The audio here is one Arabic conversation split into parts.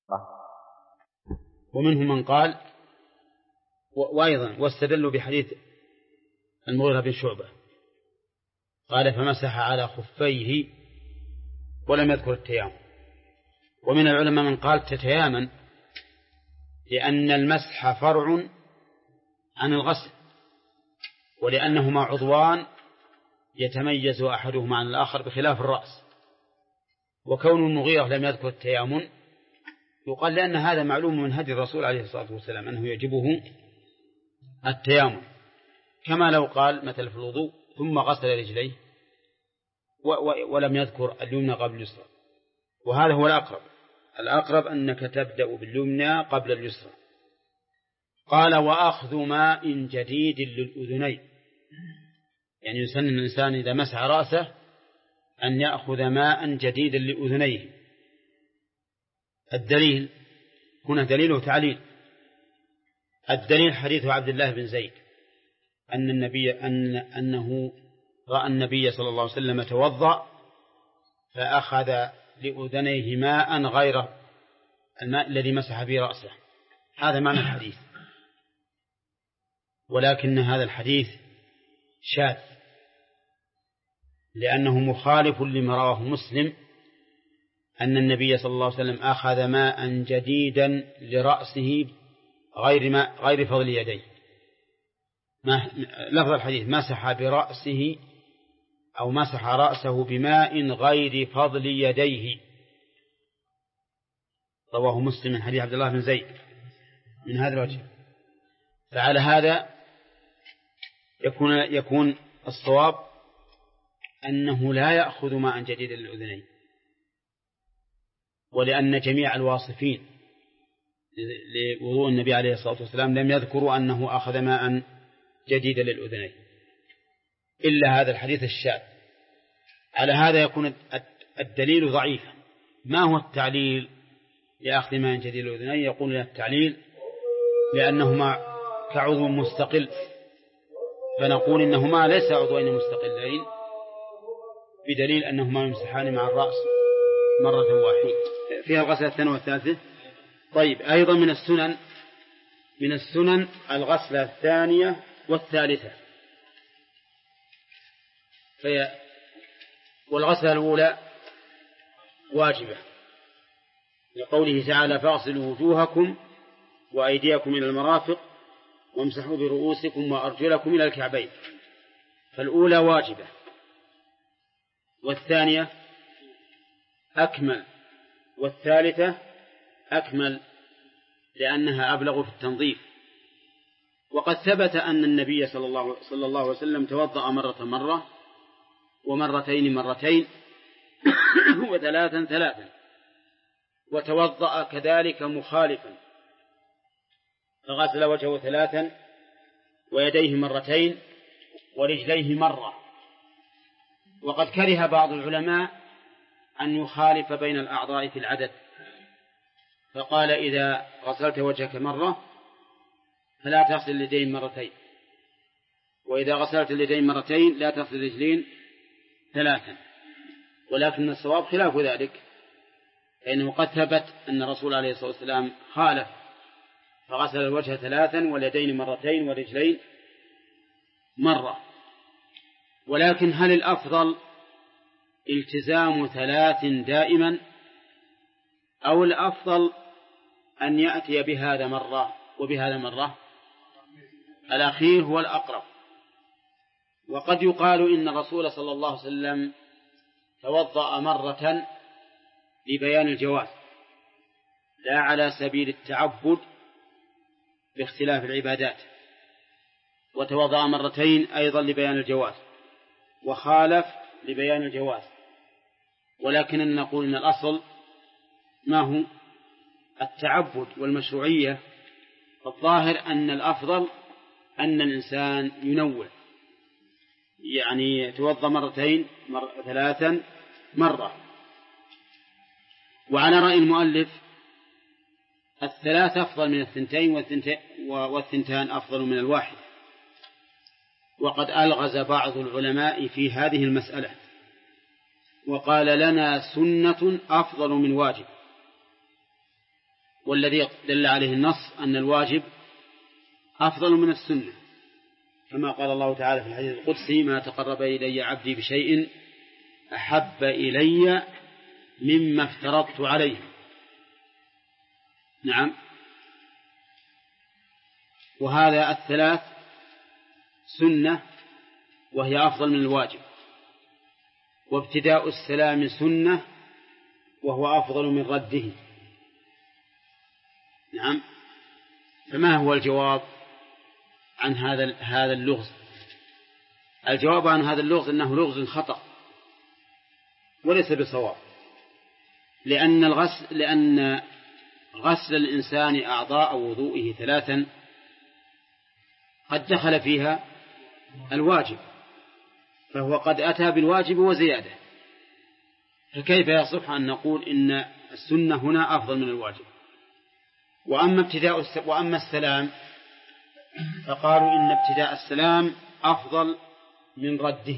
ومنهم من قال وأيضا واستدلوا بحديث المغيرة بن شعبة قال فمسح على خفيه ولم يذكر التيامن. ومن العلماء من قال تتيامن لأن المسح فرع عن الغسل ولأنهما عضوان يتميز أحدهما عن الآخر بخلاف الرأس. وكون المغيرة لم يذكر التيامن يقال لأن هذا معلوم من هدي الرسول عليه الصلاة والسلام أنه يجبه التيامن، كما لو قال مثل في الوضوء ثم غسل رجليه ولم يذكر اليمنى قبل اليسرى، وهذا هو الأقرب أنك تبدأ باليمنى قبل اليسرى. قال وأخذ ماء جديد للأذنين، يعني يسن الإنسان إذا مسح رأسه أن يأخذ ماء جديدا لأذنيه. الدليل هنا دليله تعليل. الدليل حديث عبد الله بن زيد أنه رأى النبي صلى الله عليه وسلم توضأ فأخذ لأذنيه ماء غير الماء الذي مسح به رأسه. هذا معنى الحديث، ولكن هذا الحديث شاذ لأنه مخالف لما رواه مسلم أن النبي صلى الله عليه وسلم أخذ ماء جديدا لرأسه غير فضل يديه. لفظ الحديث مسح برأسه أو مسح رأسه بماء غير فضل يديه، رواه مسلم من حديث عبد الله بن زيد من هذا الوجه. فعلى هذا يكون الصواب أنه لا يأخذ ماء جديدا للأذنين، ولأن جميع الواصفين لوضوء النبي عليه الصلاة والسلام لم يذكروا أنه أخذ ماء جديدا للأذنين إلا هذا الحديث الشاذ. على هذا يكون الدليل ضعيفا. ما هو التعليل لأخذ ماء جديد للأذنين؟ يقول التعليل لأنهما كعضو مستقل، فنقول إنهما ليس عضوين مستقلين بدليل أنهما يمسحان مع الرأس مرة واحدة فيها الغسل الثانية والثالثة. طيب أيضا من السنن الغسلة الثانية والثالثة، والغسلة الأولى واجبة لقوله تعالى فاغسلوا وجوهكم وأيديكم إلى المرافق وامسحوا برؤوسكم وأرجلكم إلى الكعبين، فالأولى واجبة، والثانية أكمل، والثالثة أكمل لأنها أبلغ في التنظيف. وقد ثبت أن النبي صلى الله عليه وسلم توضأ مرة ومرتين وثلاثا، وتوضأ كذلك مخالفا فغسل وجهه 3 ويديه 2 ورجليه 1. وقد كره بعض العلماء أن يخالف بين الأعضاء في العدد، فقال إذا غسلت وجهك مرة فلا تغسل اليدين 2، وإذا غسلت اليدين 2 لا تغسل الرجلين 3. ولكن الصواب خلاف ذلك، فإنه قد ثبت أن الرسول عليه الصلاة والسلام خالف فغسل الوجه 3 واليدين 2 والرجلين 1. ولكن هل الأفضل التزام 3 دائما أو الأفضل أن يأتي بهذا مرة وبهذا مرة؟ الأخير هو الأقرب. وقد يقال إن الرسول صلى الله عليه وسلم توضأ مرة لبيان الجواز لا على سبيل التعبد باختلاف العبادات، وتوضأ 2 أيضا لبيان الجواز وخالف لبيان الجواز. ولكن نقول إن الأصل ما هو التعبد والمشروعية، فالظاهر أن الأفضل أن الإنسان ينوع، يعني يتوضأ 2 3 مرة. وعلى رأي المؤلف 3 أفضل من 2 والثنتان أفضل من 1. وقد ألغز بعض العلماء في هذه المسألة وقال لنا سنة أفضل من واجب، والذي دل عليه النص أن الواجب أفضل من السنة، كما قال الله تعالى في الحديث القدسي: ما تقرب إلي عبدي بشيء أحب إلي مما افترضت عليه. نعم. وهذا الثلاث سنة وهي أفضل من الواجب، وابتداء السلام سنة وهو أفضل من رده. نعم. فما هو الجواب عن هذا اللغز؟ الجواب عن هذا اللغز أنه لغز خطأ وليس بصواب، لأن غسل الإنسان أعضاء وضوئه ثلاثا قد دخل فيها الواجب، فهو قد أتى بالواجب وزيادة، فكيف يصح أن نقول إن السنة هنا أفضل من الواجب؟ وأما السلام فقالوا إن ابتداء السلام أفضل من رده.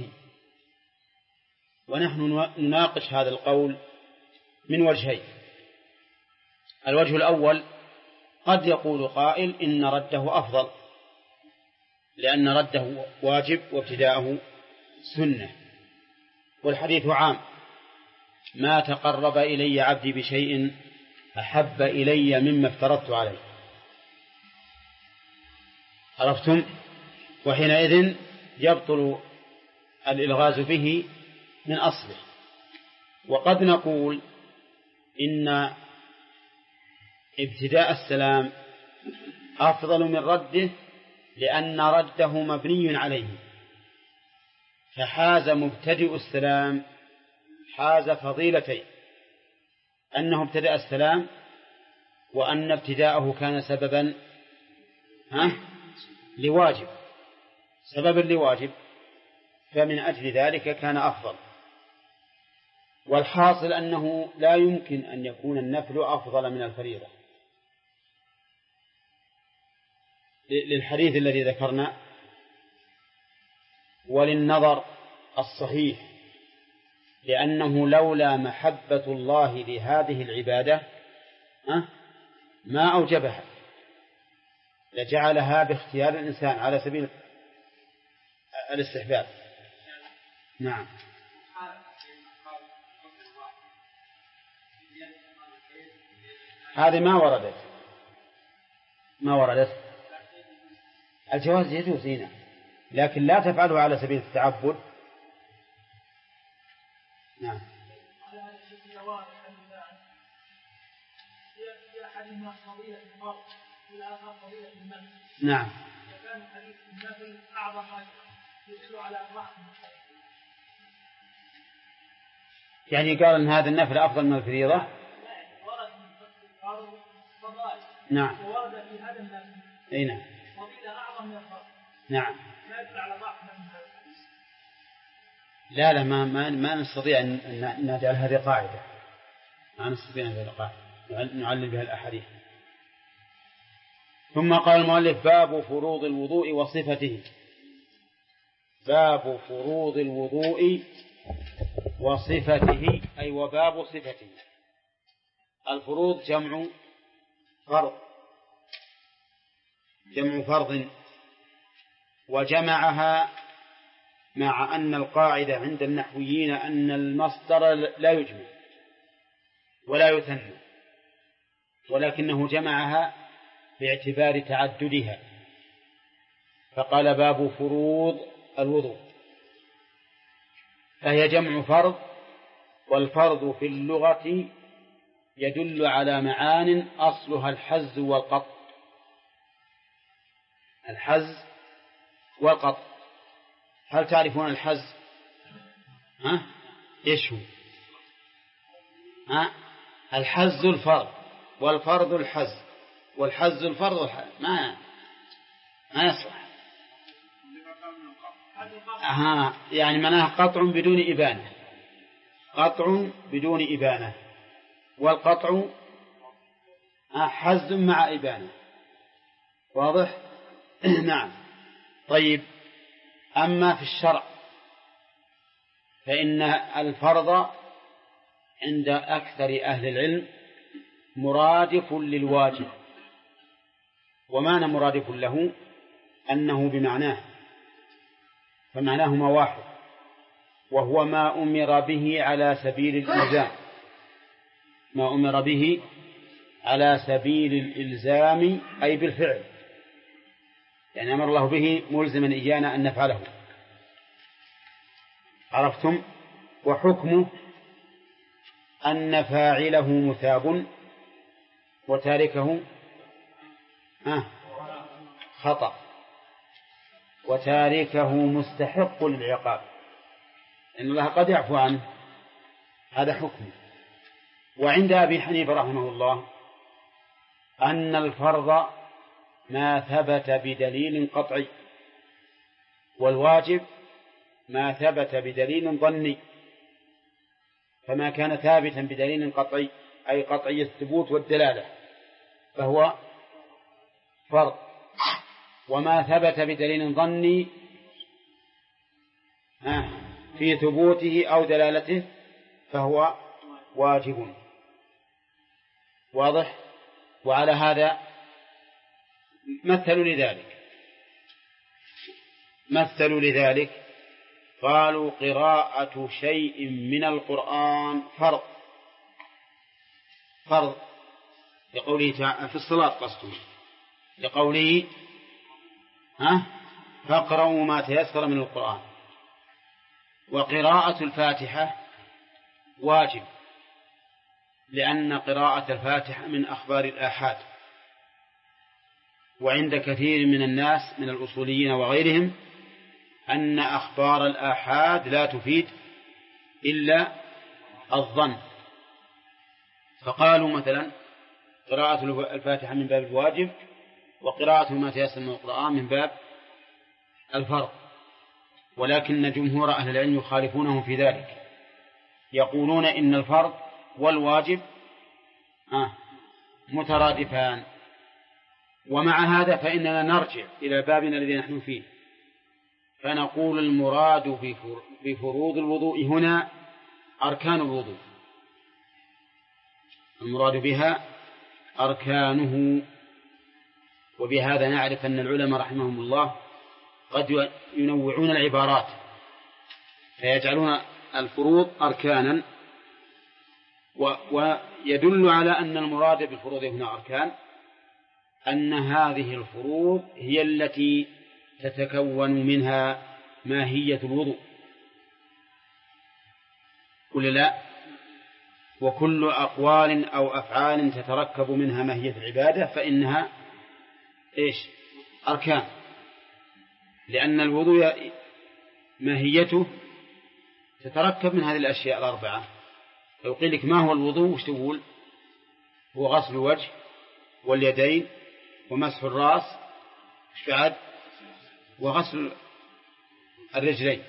ونحن نناقش هذا القول من وجهين. الوجه الأول: قد يقول قائل إن رده أفضل، لأن رده واجب وابتداءه سنة، والحديث عام: ما تقرب إلي عبدي بشيء أحب إلي مما افترضت عليه. عرفتم؟ وحينئذ يبطل الإلغاز به من أصله. وقد نقول إن ابتداء السلام أفضل من رده، لأن رده مبني عليه، فحاز مبتدئ السلام حاز فضيلتين: أنه ابتدأ السلام، وأن ابتداءه كان سببا لواجب، سببا لواجب، فمن أجل ذلك كان أفضل. والحاصل أنه لا يمكن أن يكون النفل أفضل من الفريضة، للحديث الذي ذكرنا، وللنظر الصحيح، لأنه لولا محبة الله لهذه العبادة ما أوجبها، لجعلها باختيار الإنسان على سبيل الاستحباب. نعم. هذه ما وردت. الجواز يجوز هنا، لكن لا تفعله على سبيل التعبد. نعم. نعم. يعني قال أن هذا النفل أفضل من الفريضة. نعم. أي نعم. نعم. لا ما نستطيع أن نجعل هذه قاعدة، ما نستطيع أن نجعل قاعدة نعلل بها الأحاديث. ثم قال المؤلف: باب فروض الوضوء وصفته. باب فروض الوضوء وصفته، أي وباب صفته. الفروض جمع فرض، وجمعها مع أن القاعدة عند النحويين أن المصدر لا يجمع ولا يثنى، ولكنه جمعها باعتبار تعددها، فقال: باب فروض الوضوء، فهي جمع فرض، والفرض في اللغة يدل على معان أصلها الحز والقطع. الحز والقطع، هل تعرفون الحز؟ إيش هو؟ الحز الفرض، والفرض الحز، والحز الفرض ما يصلح. يعني معناه قطع بدون إبانة، قطع بدون إبانة، والقطع حز مع إبانة. واضح؟ نعم. طيب، أما في الشرع فإن الفرض عند أكثر أهل العلم مرادف للواجب، ومعنى مرادف له أنه بمعناه، فمعناهما واحد، وهو ما أمر به على سبيل الإلزام، ما أمر به على سبيل الإلزام أي بالفعل، يعني أمر الله به ملزما إيانا أن نفعله. عرفتم؟ وحكمه أن فاعله مثاب وتاركه خطأ، وتاركه مستحق للعقاب، إن الله قد يعفو عنه، هذا حكمه. وعند أبي حنيفة رحمه الله أن الفرض ما ثبت بدليل قطعي، والواجب ما ثبت بدليل ظني، فما كان ثابتا بدليل قطعي أي قطعي الثبوت والدلالة فهو فرض، وما ثبت بدليل ظني في ثبوته أو دلالته فهو واجب. واضح؟ وعلى هذا مثلوا لذلك قالوا قراءة شيء من القرآن فرض لقوله تعالى في الصلاة، قصده لقوله فاقرأوا ما تيسر من القرآن. وقراءة الفاتحة واجب، لأن قراءة الفاتحة من أخبار الآحاد، وعند كثير من الناس من الأصوليين وغيرهم أن أخبار الآحاد لا تفيد إلا الظن، فقالوا مثلا قراءة الفاتحة من باب الواجب، وقراءة ما تيسر من القرآن من باب الفرض. ولكن جمهور أهل العلم يخالفونهم في ذلك، يقولون إن الفرض والواجب مترادفان. ومع هذا فإننا نرجع إلى بابنا الذي نحن فيه، فنقول المراد بفروض الوضوء هنا أركان الوضوء، المراد بها أركانه. وبهذا نعرف أن العلماء رحمهم الله قد ينوعون العبارات فيجعلون الفروض أركانا، ويدل على أن المراد بالفروض هنا أركان أن هذه الفروض هي التي تتكون منها ماهية الوضوء، قل لا، وكل أقوال أو أفعال تتركب منها ماهية العبادة فإنها أركان، لأن الوضوء ماهيته تتركب من هذه الأشياء الأربعة. لو قيل لك ما هو الوضوء وش تقول؟ هو غسل الوجه واليدين ومسح الرأس وغسل الرجلين.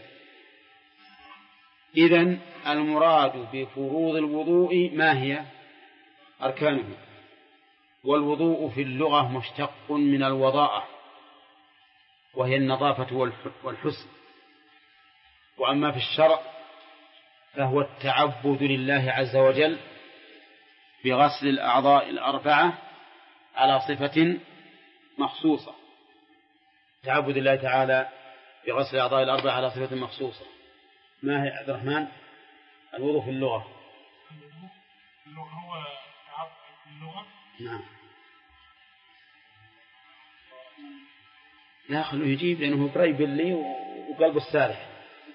إذن المراد بفروض الوضوء ما هي؟ أركانه. والوضوء في اللغة مشتق من الوضاءة، وهي النظافة والحسن. وأما في الشرع فهو التعبد لله عز وجل بغسل الأعضاء الأربعة على صفة مخصوصة. تعبد الله تعالى بغسل الأعضاء الأربعة على صفة مخصوصة. ما هي عبد الرحمن الوضوء في اللغة؟ هو تعبد في اللغة. نعم. لا خلوه يجيب لأنه قريب لي وقلبه السارح.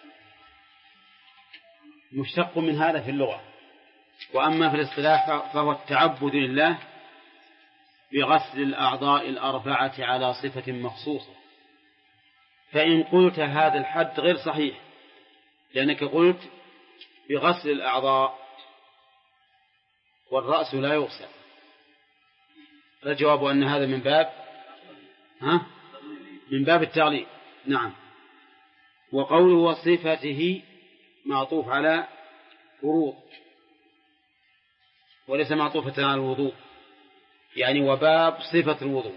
مشتق من هذا في اللغة. وأما في الاصطلاح فهو التعبد لله بغسل الأعضاء الأربعة على صفة مخصوصة. فإن قلت هذا الحد غير صحيح، لأنك قلت بغسل الأعضاء والرأس لا يغسل، فالجواب أن هذا من باب التعليل. نعم. وقوله وصفته معطوف على فروض وليس معطوفة على الوضوء، يعني وباب صفة الوضوء.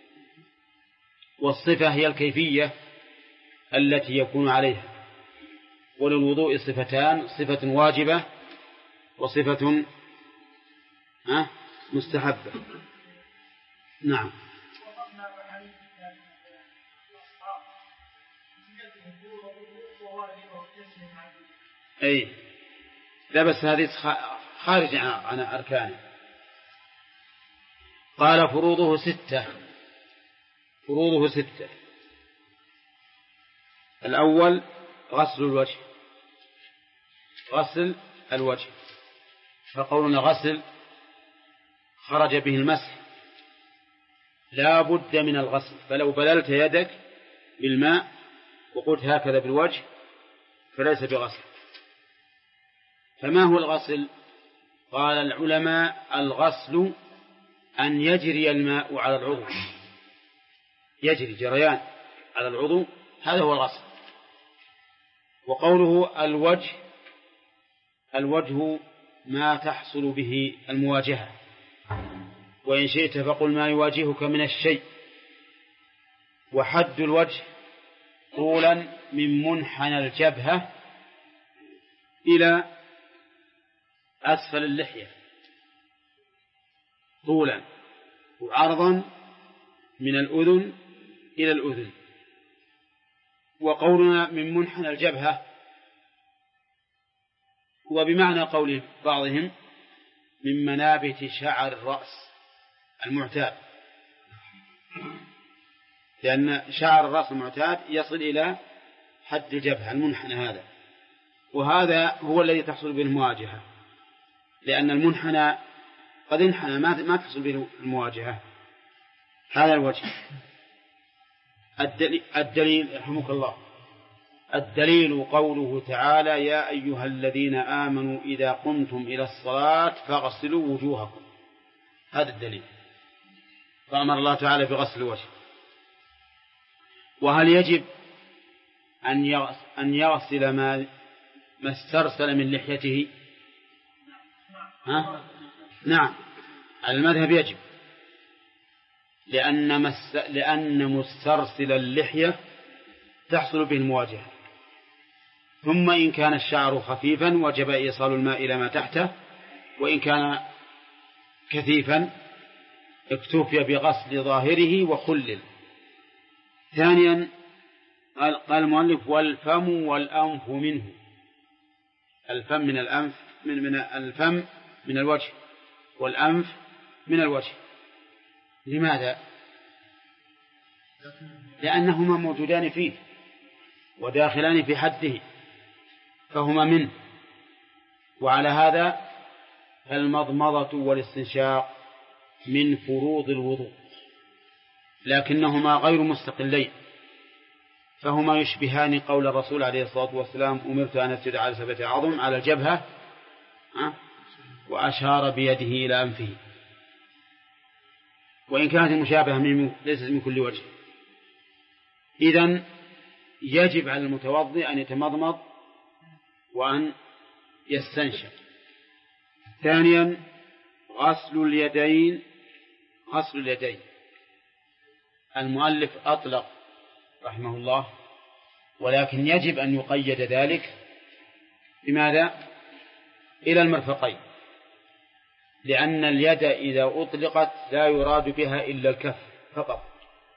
والصفة هي الكيفية التي يكون عليها. وللوضوء صفتان: صفة واجبة وصفة مستحبة. نعم. أي لا بس هذه خارج عن أركانه. قال فروضه 6. فروضه 6. الأول غسل الوجه. غسل الوجه، فقولنا غسل خرج به المسح، لا بد من الغسل. فلو بللت يدك بالماء وقلت هكذا بالوجه فليس بغسل. فما هو الغسل؟ قال العلماء الغسل أن يجري الماء على العضو، يجري جريان على العضو، هذا هو الغسل. وقوله الوجه، الوجه ما تحصل به المواجهة، وإن شئت فقل ما يواجهك من الشيء. وحد الوجه طولا من منحنى الجبهة إلى أسفل اللحية، طولا، وعرضا من الأذن إلى الأذن. وقولنا من منحنى الجبهة هو بمعنى قول بعضهم من منابت شعر الرأس المعتاد، لأن شعر الرأس المعتاد يصل إلى حد الجبهة المنحنى هذا، وهذا هو الذي تحصل به المواجهة، لأن المنحنى قد انحنى ما تحصل به المواجهة. هذا الوجه. الدليل رحمك الله، الدليل قوله تعالى يا أيها الذين آمنوا إذا قمتم إلى الصلاة فاغسلوا وجوهكم، هذا الدليل. فأمر الله تعالى بغسل الوجه. وهل يجب أن يغسل ما استرسل من لحيته؟ نعم، على المذهب يجب، لأن مسترسل اللحية تحصل به المواجهة. ثم إن كان الشعر خفيفا وجب إيصال الماء إلى ما تحته، وإن كان كثيفا اكتفي بغسل ظاهره وخلل. ثانيا قال المؤلف والفم والأنف منه. الفم من الأنف، من الفم من الوجه، والأنف من الوجه. لماذا؟ لأنهما موجودان فيه وداخلان في حده، فهما منه. وعلى هذا فالمضمضة والاستنشاق من فروض الوضوء، لكنهما غير مستقلين، فهما يشبهان قول الرسول عليه الصلاة والسلام أمرت أن أسجد على 7 عظم على الجبهة، وأشار بيده إلى أنفه. وإن كانت المشابهة ليست من كل وجه. إذن يجب على المتوضئ أن يتمضمض وأن يستنشق. ثانيا غسل اليدين. غسل اليدين المؤلف أطلق رحمه الله، ولكن يجب أن يقيد ذلك بماذا؟ إلى المرفقين، لأن اليد إذا أطلقت لا يراد بها إلا الكف فقط.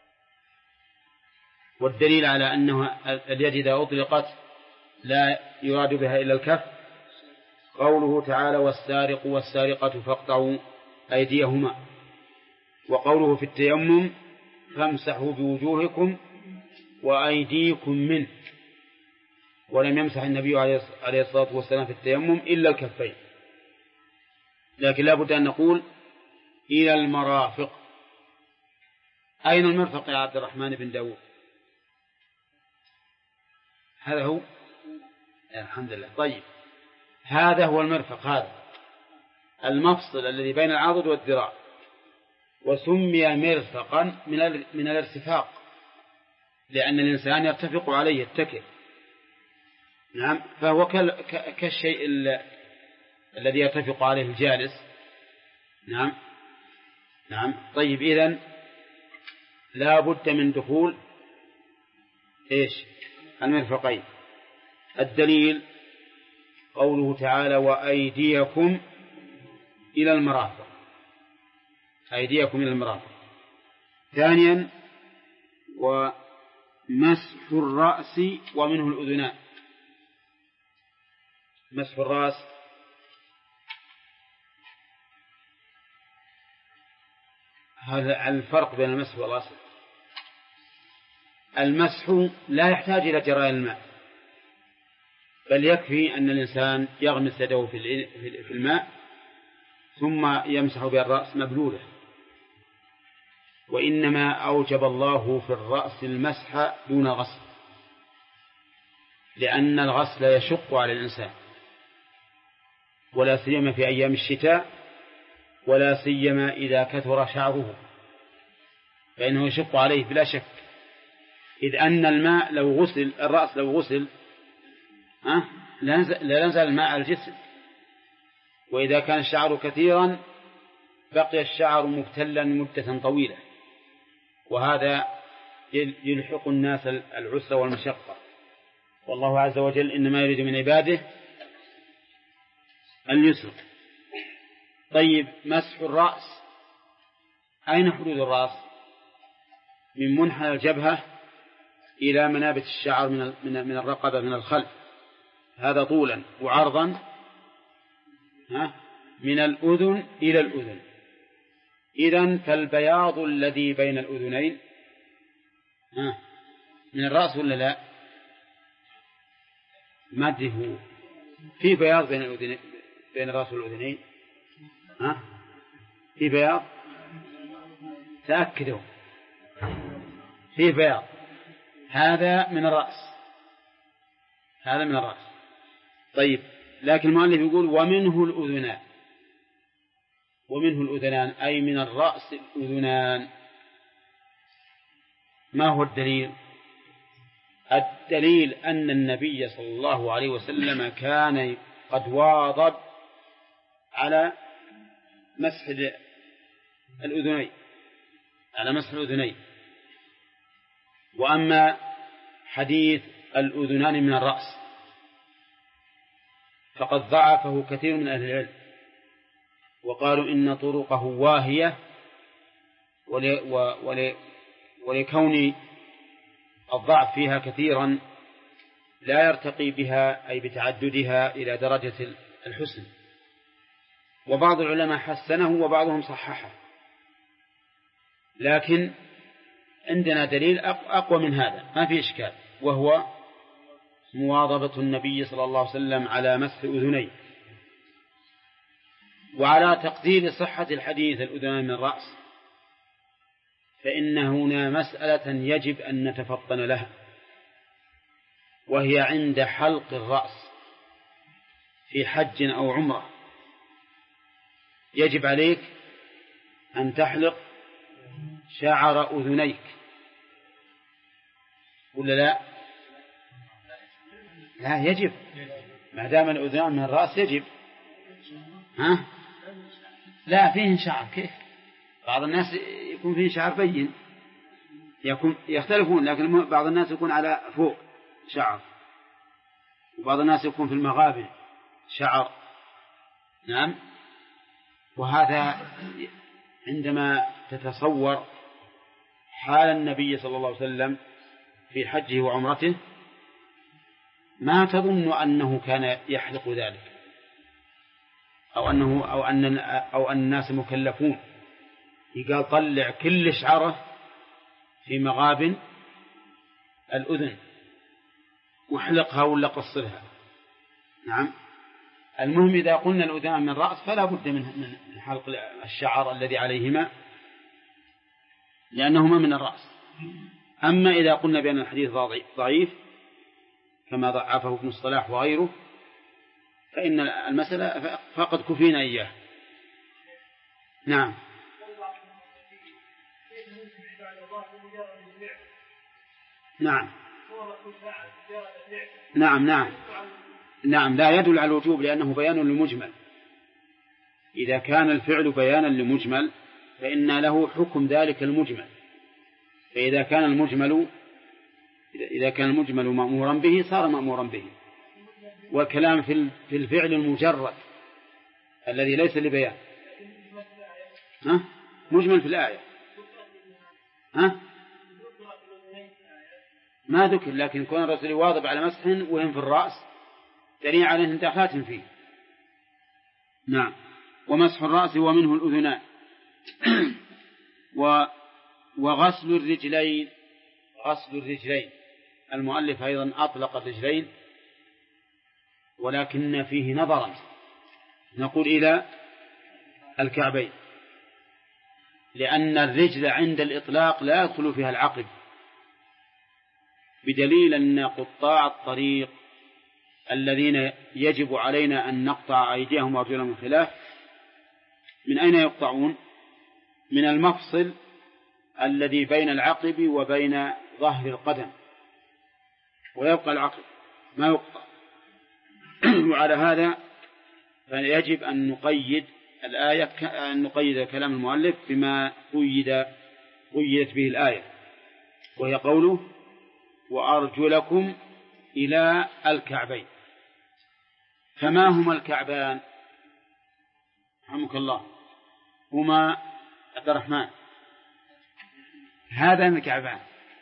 والدليل على أنه اليد إذا أطلقت لا يراد بها إلا الكف قوله تعالى والسارق والسارقة فاقطعوا أيديهما، وقوله في التيمم فامسحوا بوجوهكم وأيديكم منه. ولم يمسح النبي عليه الصلاة والسلام في التيمم إلا الكفين، لكن لا بد أن نقول إلى المرافق. أين المرفق يا عبد الرحمن بن داود؟ هذا هو، الحمد لله. طيب، هذا هو المرفق، هذا المفصل الذي بين العضد والذراع، وسمي مرفقا من الارتفاق، لأن الإنسان يرتفق عليه، يتكئ. نعم، فهو كالشيء الذي يرتفق عليه الجالس. نعم نعم. طيب، إذن لا بد من دخول إيش؟ المرفقين. الدليل قوله تعالى وأيديكم إلى المرافق، أيديكم إلى المرافق. ثانيا ومسح الرأس ومنه الأذنان. مسح الرأس هذا الفرق بين المسح والغسل. المسح لا يحتاج إلى جراء الماء، بل يكفي أن الإنسان يغمس يده في الماء ثم يمسح بالرأس مبلوله. وإنما أوجب الله في الرأس المسح دون غسل، لأن الغسل يشق على الإنسان، ولا سيما في أيام الشتاء، ولا سيما إذا كثر شعره فإنه يشق عليه بلا شك، إذ أن الماء لو غسل الرأس لو غسل لا نزل الماء على الجسم، وإذا كان الشعر كثيرا بقي الشعر مبتلا مدة طويلة، وهذا يلحق الناس العسر والمشقة، والله عز وجل إنما يريد من عباده اليسر. طيب، مسح الرأس، أين حدود الرأس؟ من منحنى الجبهة إلى منابت الشعر من الرقبة من الخلف، هذا طولا، وعرضا من الأذن إلى الأذن. إذن فالبياض الذي بين الأذنين من الرأس ولا لا؟ ما أدري، هو في بياض بين الأذنين، بين الرأس والأذنين في بياض، تأكدوا في بياض، هذا من الرأس، هذا من الرأس. طيب، لكن المؤلف يقول ومنه الأذنان، ومنه الأذنان أي من الرأس الأذنان. ما هو الدليل؟ الدليل أن النبي صلى الله عليه وسلم كان قد واظب على مسح الأذنين، على مسح الأذنين. وأما حديث الأذنان من الرأس فقد ضعفه كثير من أهل العلم، وقالوا إن طرقه واهية، ولكون الضعف فيها كثيرا لا يرتقي بها أي بتعددها إلى درجة الحسن. وبعض العلماء حسنه وبعضهم صححه، لكن عندنا دليل أقوى من هذا ما في إشكال، وهو مواظبة النبي صلى الله عليه وسلم على مسح أذنيه. وعلى تقدير صحة الحديث الأذنان من الرأس، فإن هنا مسألة يجب أن نتفطن لها، وهي عند حلق الرأس في حج أو عمرة يجب عليك أن تحلق شعر أذنيك ولا لا؟ لا، يجب، ما دام الأذنان من الرأس يجب. لا، فيه شعر، كيف؟ بعض الناس يكون فيه شعر بين، يختلفون، لكن بعض الناس يكون على فوق شعر، وبعض الناس يكون في المغابن شعر. نعم. وهذا عندما تتصور حال النبي صلى الله عليه وسلم في حجه وعمرته ما تظن أنه كان يحلق ذلك، أو أن الناس مكلفون. قال طلع كل شعره في مغابن الأذن واحلقها ولا قصرها. نعم. المهم إذا قلنا الأذنان من رأس فلا بد من حلق الشعر الذي عليهما، لأنهما من الرأس. أما إذا قلنا بأن الحديث ضعيف كما ضعفه ابن الصلاح وغيره، فإن المسألة فقد كفينا إياه. نعم. نعم. نعم. نعم. نعم، لا يدل على الوجوب لأنه بيان لمجمل. إذا كان الفعل بيانا لمجمل فإن له حكم ذلك المجمل. فإذا كان المجمل مأمورا به صار مأمورا به. والكلام في الفعل المجرد الذي ليس لبيان. مجمل في الآية. ها؟ ما ذكر، لكن كون الرسول يواظب على مسح وهم في الرأس دليل على أنه داخلات فيه. نعم. ومسح الرأس ومنه الأذنان. وغسل الرجلين. غسل الرجلين، المؤلف أيضا أطلق الرجلين، ولكن فيه نظرا، نقول إلى الكعبين، لأن الرجل عند الإطلاق لا يدخل فيها العقب، بدليل أن قطاع الطريق الذين يجب علينا أن نقطع أيديهم وأرجلهم من خلاف، من أين يقطعون؟ من المفصل الذي بين العقب وبين ظهر القدم، ويبقى العقب ما يقطع. وعلى هذا فيجب أن نقيد الآية، أن نقيد كلام المؤلف بما قيدت به الآية، وهي قوله وأرجلكم إلى الكعبين. فما هما الكعبان؟ رحمك الله. هما عبد الرحمن هذا الكعبان.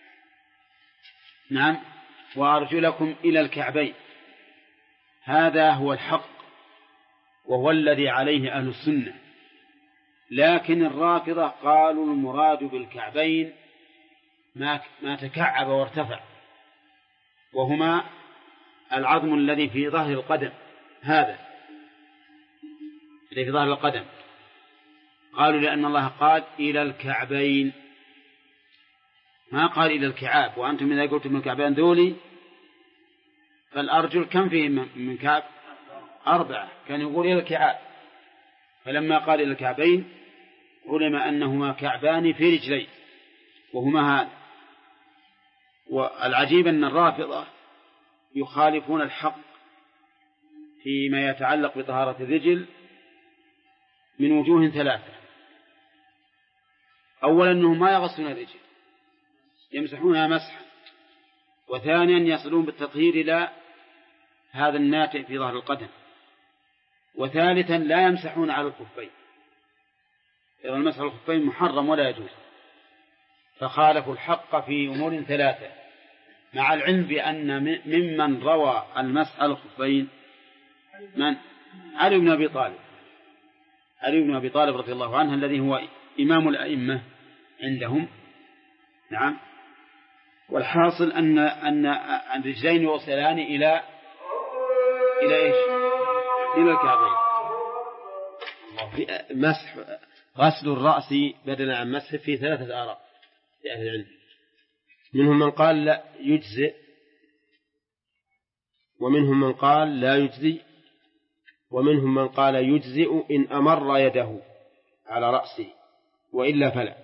نعم. وأرجلكم إلى الكعبين، هذا هو الحق وهو الذي عليه أهل السنة. لكن الرافضة قالوا المراد بالكعبين ما تكعب وارتفع، وهما العظم الذي في ظهر القدم، هذا الذي في ظهر القدم. قالوا لأن الله قال إلى الكعبين، ما قال إلى الكعاب. وأنتم إذا قلتم الكعبين ذولي فالأرجل كم فيه من كعب؟ 4. كان يقول إلى الكعاب، فلما قال إلى الكعبين علم أنهما كعبان في رجلين وهما هذا. والعجيب أن الرافضة يخالفون الحق فيما يتعلق بطهارة الرجل من وجوه 3. أولا أنهم ما يغسلون الرجل، يمسحونها مسحا. وثانيا يصلون بالتطهير إلى هذا الناتئ في ظهر القدم. وثالثا لا يمسحون على الخفين، إذا المسح على الخفين محرم ولا يجوز. فخالفوا الحق في أمور 3، مع العلم بأن ممن روى المسح على الخفين من؟ علي بن أبي طالب. علي بن أبي طالب رضي الله عنه الذي هو إمام الأئمة عندهم. نعم. والحاصل أن الرجلين يوصلان إلى إيش؟ إلى الكعبين. مسح غسل الرأس بدلا عن مسح في 3 آراء لأهل العلم. منهم من قال لا يجزئ، ومنهم من قال لا يجزي، ومنهم من قال يجزئ إن أمر يده على رأسه وإلا فلا.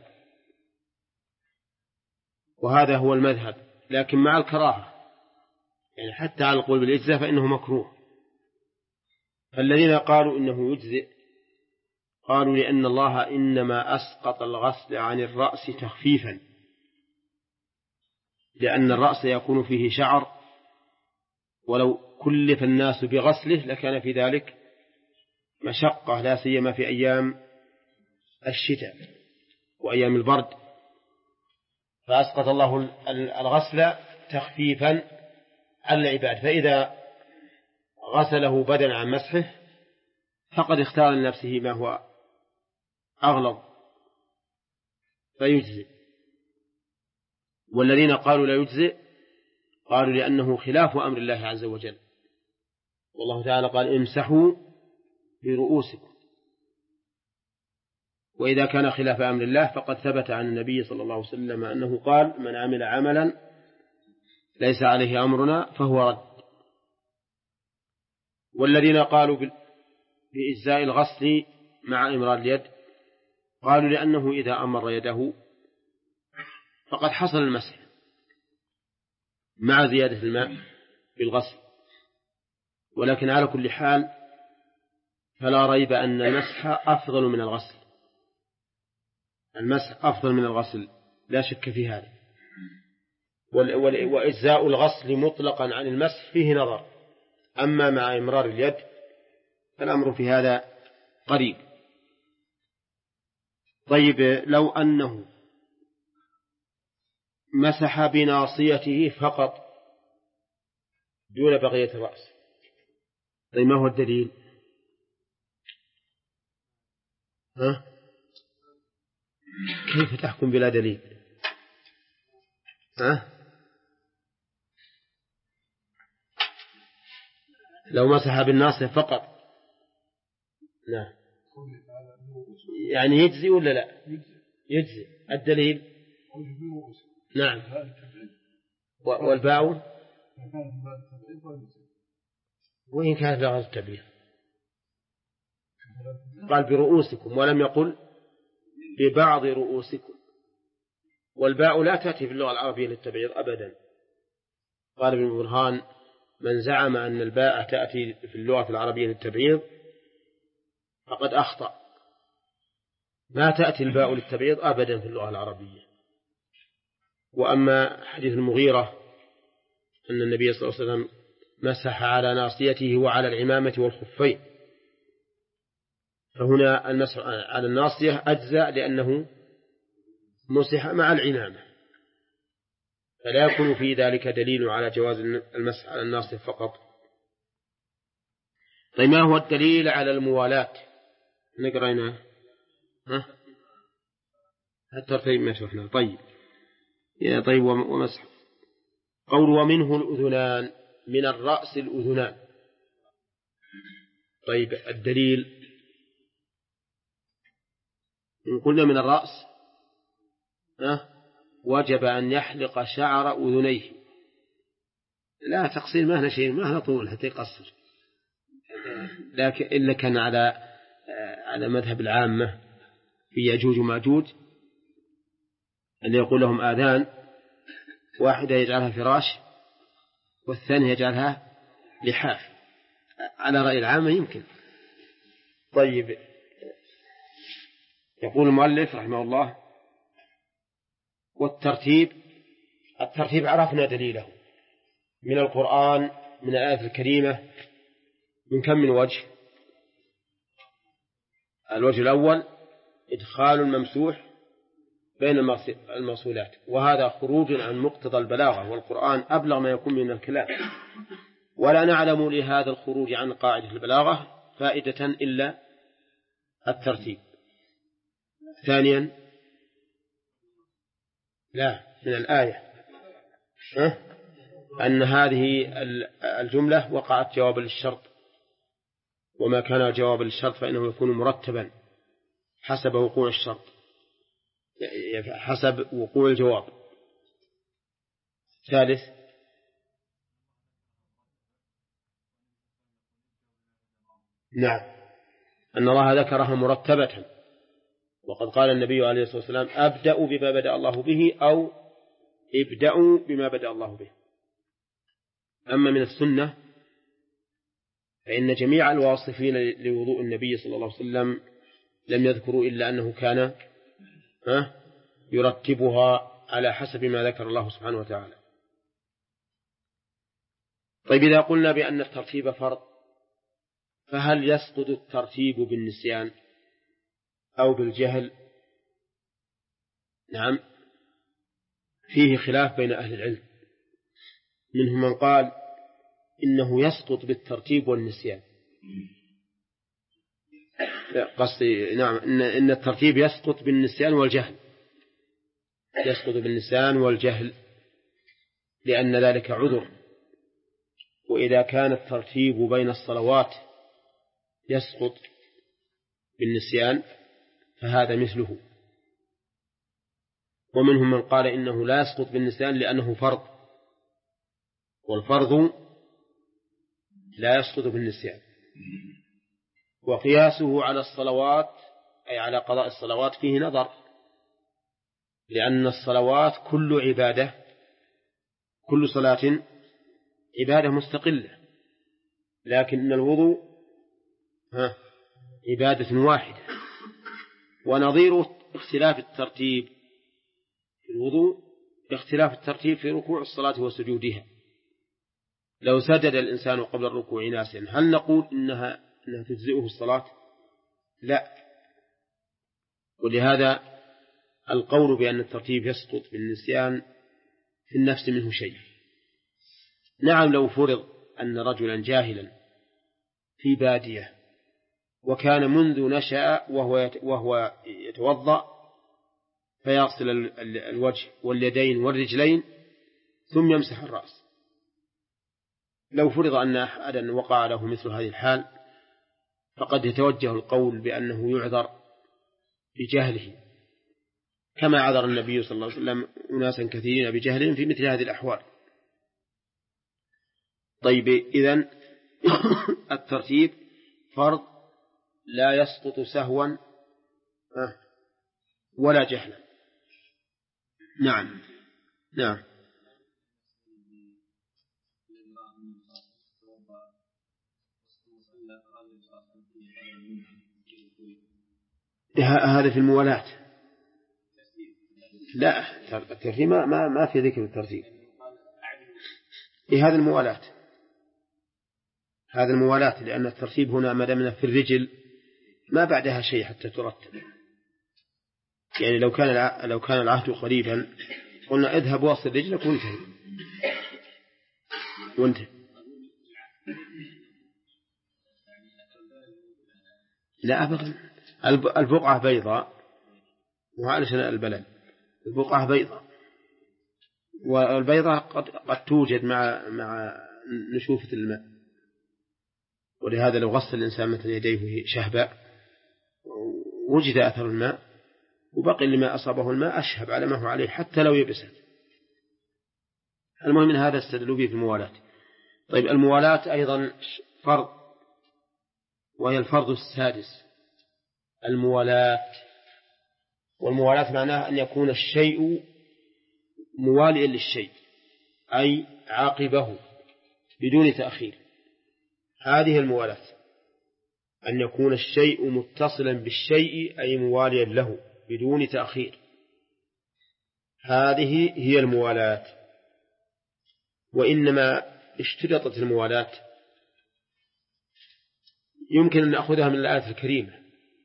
وهذا هو المذهب، لكن مع الكراهة، يعني حتى على القول بالإجزاء فإنه مكروه. فالذين قالوا إنه يجزئ قالوا لأن الله إنما أسقط الغسل عن الرأس تخفيفا، لأن الرأس يكون فيه شعر، ولو كلف الناس بغسله لكان في ذلك مشقة، لا سيما في أيام الشتاء وأيام البرد. فأسقط الله الغسل تخفيفا على العباد، فإذا غسله بدلا عن مسحه فقد اختار لنفسه ما هو أغلظ فيجزئ. والذين قالوا لا يجزئ قالوا لأنه خلاف أمر الله عز وجل، والله تعالى قال امسحوا برؤوسكم. وإذا كان خلاف أمر الله فقد ثبت عن النبي صلى الله عليه وسلم أنه قال من عمل عملا ليس عليه أمرنا فهو رد. والذين قالوا بإجزاء الغسل مع إمرار اليد قالوا لأنه إذا أمر يده فقد حصل المسح مع زيادة الماء بالغسل. ولكن على كل حال فلا ريب أن المسح أفضل من الغسل، المسح أفضل من الغسل لا شك في هذا. وإجزاء الغسل مطلقا عن المسح فيه نظر، أما مع إمرار اليد فالأمر في هذا قريب. طيب لو أنه مسح بناصيته فقط دون بقية الرأس، طيب ما هو الدليل؟ كيف تحكم بلا دليل؟ لو مسح بالناصية فقط، نعم، يعني يجزي ولا لا؟ يجزي. الدليل؟ نعم. والباء وإن كانت لغة التبليغ، قال برؤوسكم ولم يقل ببعض رؤوسكم، والباء لا تأتي في اللغة العربية للتبعيض أبدا. قال ابن برهان: من زعم أن الباء تأتي في اللغة العربية للتبعيض فقد أخطأ، ما تأتي الباء للتبعيض أبدا في اللغة العربية. وأما حديث المغيرة أن النبي صلى الله عليه وسلم مسح على ناصيته وعلى العمامة والخفين، فهنا المسح على الناصية أجزاء لأنه مسح مع العمامة، فلا يكون في ذلك دليل على جواز المسح على الناصية فقط. طيب ما هو الدليل على الموالاة؟ نقرأنا الترتيب ما شفنا. طيب طيب ومسح. قول ومنه الأذنان، من الرأس الأذنان. طيب الدليل؟ إن قلنا من الرأس وجب أن يحلق شعر أذنيه، لا تقصير ما هنا شيء، ما هنا طول حتى يقصر، لكن إلا كان على مذهب العامة في يجوج وماجوج اللي يقول لهم آذان، واحدة يجعلها فراش والثانية يجعلها لحاف، على رأي العامة يمكن. طيب يقول المؤلف رحمه الله: والترتيب، الترتيب عرفنا دليله من القرآن، من الآية الكريمة، من كم من وجه؟ الوجه الأول إدخال الممسوح بين الموصولات، وهذا خروج عن مقتضى البلاغة، والقرآن أبلغ ما يكون من الكلام، ولا نعلم لهذا الخروج عن قاعدة البلاغة فائدة إلا الترتيب. ثانيا لا من الآية أن هذه الجملة وقعت جوابا للشرط، وما كان جوابا للشرط فإنه يكون مرتبا حسب وقوع الشرط، حسب وقوع الجواب. ثالث نعم أن الله ذكرها مرتبة، وقد قال النبي عليه الصلاة والسلام: أبدأ بما بدأ الله به، أو ابدأوا بما بدأ الله به. أما من السنة فإن جميع الواصفين لوضوء النبي صلى الله عليه وسلم لم يذكروا إلا أنه كان يرتبها على حسب ما ذكر الله سبحانه وتعالى. طيب إذا قلنا بأن الترتيب فرض، فهل يسقط الترتيب بالنسيان أو بالجهل؟ نعم، فيه خلاف بين أهل العلم، منهم من قال إنه يسقط بالترتيب والنسيان، قصدي نعم إن الترتيب يسقط بالنسيان والجهل، يسقط بالنسيان والجهل لأن ذلك عذر. وإذا كان الترتيب بين الصلوات يسقط بالنسيان فهذا مثله. ومنهم من قال إنه لا يسقط بالنسيان لأنه فرض، والفرض لا يسقط بالنسيان. وقياسه على الصلوات أي على قضاء الصلوات فيه نظر، لأن الصلوات كل عبادة، كل صلاة عبادة مستقلة، لكن الوضوء عبادة واحدة. ونظير اختلاف الترتيب في الوضوء باختلاف الترتيب في ركوع الصلاة وسجودها. لو سجد الإنسان قبل الركوع ناسيا هل نقول إنها تجزئه الصلاة؟ لا. ولهذا القول بأن الترتيب يسقط بالنسيان في النفس منه شيء. نعم، لو فرض أن رجلا جاهلا في بادية وكان منذ نشأ وهو يتوضأ فيغسل الوجه واليدين والرجلين ثم يمسح الرأس، لو فرض أن أحدا وقع له مثل هذه الحال فقد يتوجه القول بأنه يعذر بجهله، كما عذر النبي صلى الله عليه وسلم أناسا كثيرين بجهلهم في مثل هذه الأحوال. طيب، إذن الترتيب فرض لا يسقط سهوا ولا جهلا. نعم. هذا في الموالاة. لا، الترتيب ما في ذكر الترتيب. هذا الموالاة، لأن الترتيب هنا ما دام في الرجل ما بعدها شيء حتى ترتب. يعني لو كان العهد قريبا قلنا اذهب واصل رجلك وانتهي. لا أبدا، البقعة بيضاء وعلشان البلل البقعة بيضاء، والبيضاء قد توجد مع نشوفة الماء، ولهذا لو غسل الإنسان مثل يديه شهباء وجد أثر الماء وبقي لما أصابه الماء أشهب على ما هو عليه حتى لو يبست. المهم من هذا استدلوا به في الموالاة. طيب، الموالاة أيضا فرض، وهي الفرض السادس، والموالاة معناها أن يكون الشيء مواليا للشيء، أي عاقبه بدون تأخير. هذه الموالاة، أن يكون الشيء متصلا بالشيء أي مواليا له بدون تأخير، هذه هي الموالاة. وإنما اشترطت الموالاة، يمكن أن نأخذها من الآية الكريمة،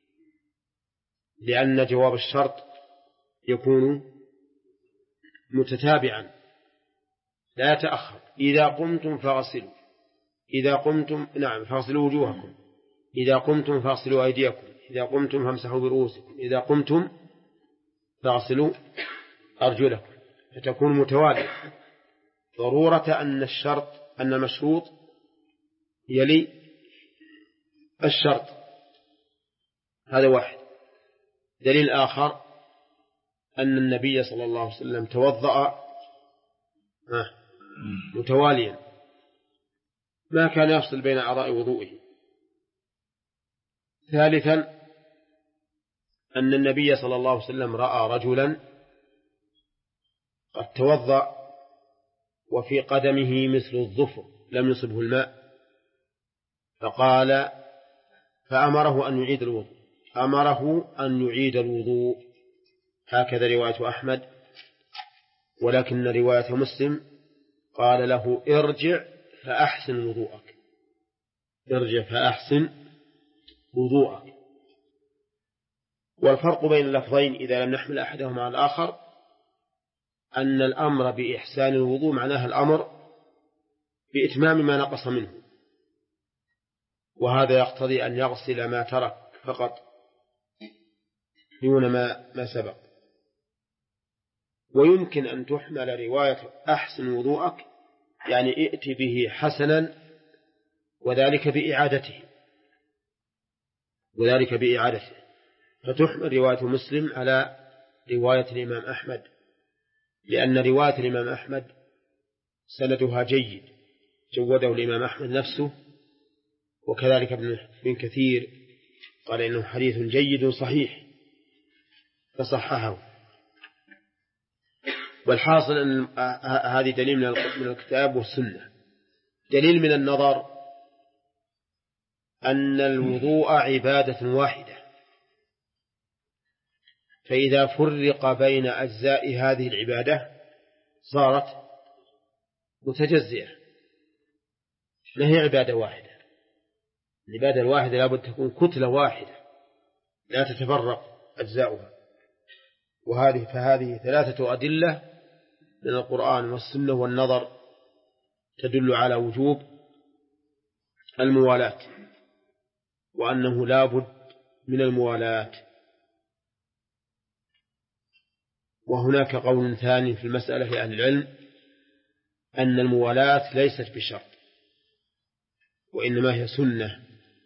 لأن جواب الشرط يكون متتابعا لا يتأخر. إذا قمتم فاغسلوا، فاغسلوا وجوهكم، إذا قمتم فاغسلوا أيديكم، إذا قمتم فامسحوا برؤوسكم، إذا قمتم فاغسلوا أرجلكم، فتكون متوالية. ضرورة أن المشروط يلي الشرط، هذا واحد. دليل آخر أن النبي صلى الله عليه وسلم توضأ متواليا، ما كان يفصل بين أعضاء وضوئه. ثالثا أن النبي صلى الله عليه وسلم رأى رجلا قد توضأ وفي قدمه مثل الظفر لم يصبه الماء، فأمره أن يعيد الوضوء، هكذا رواية أحمد. ولكن رواية مسلم قال له ارجع فأحسن وضوءك. والفرق بين اللفظين إذا لم نحمل أحدهما على الآخر أن الأمر بإحسان الوضوء معناها الأمر بإتمام ما نقص منه، وهذا يقتضي أن يغسل ما ترك فقط دون ما سبق. ويمكن أن تحمل رواية أحسن وضوءك يعني ائت به حسنا، وذلك بإعادته، فتحمل رواية مسلم على رواية الإمام أحمد، لأن رواية الإمام أحمد سندها جيد، جوده الإمام أحمد نفسه، وكذلك ابن كثير قال إنه حديث جيد صحيح فصححه. والحاصل أن هذه دليل من الكتاب والسنة. دليل من النظر أن الوضوء عبادة واحدة، فإذا فرق بين أجزاء هذه العبادة صارت متجزئة، ما هي عبادة واحدة. العبادة الواحدة لابد تكون كتلة واحدة لا تتفرق أجزاؤها، فهذه ثلاثة أدلة من القرآن والسنة والنظر تدل على وجوب الموالاة، وأنه لا بد من الموالاة. وهناك قول ثاني في المسألة في أهل العلم أن الموالاة ليست بشرط، وإنما هي سنة،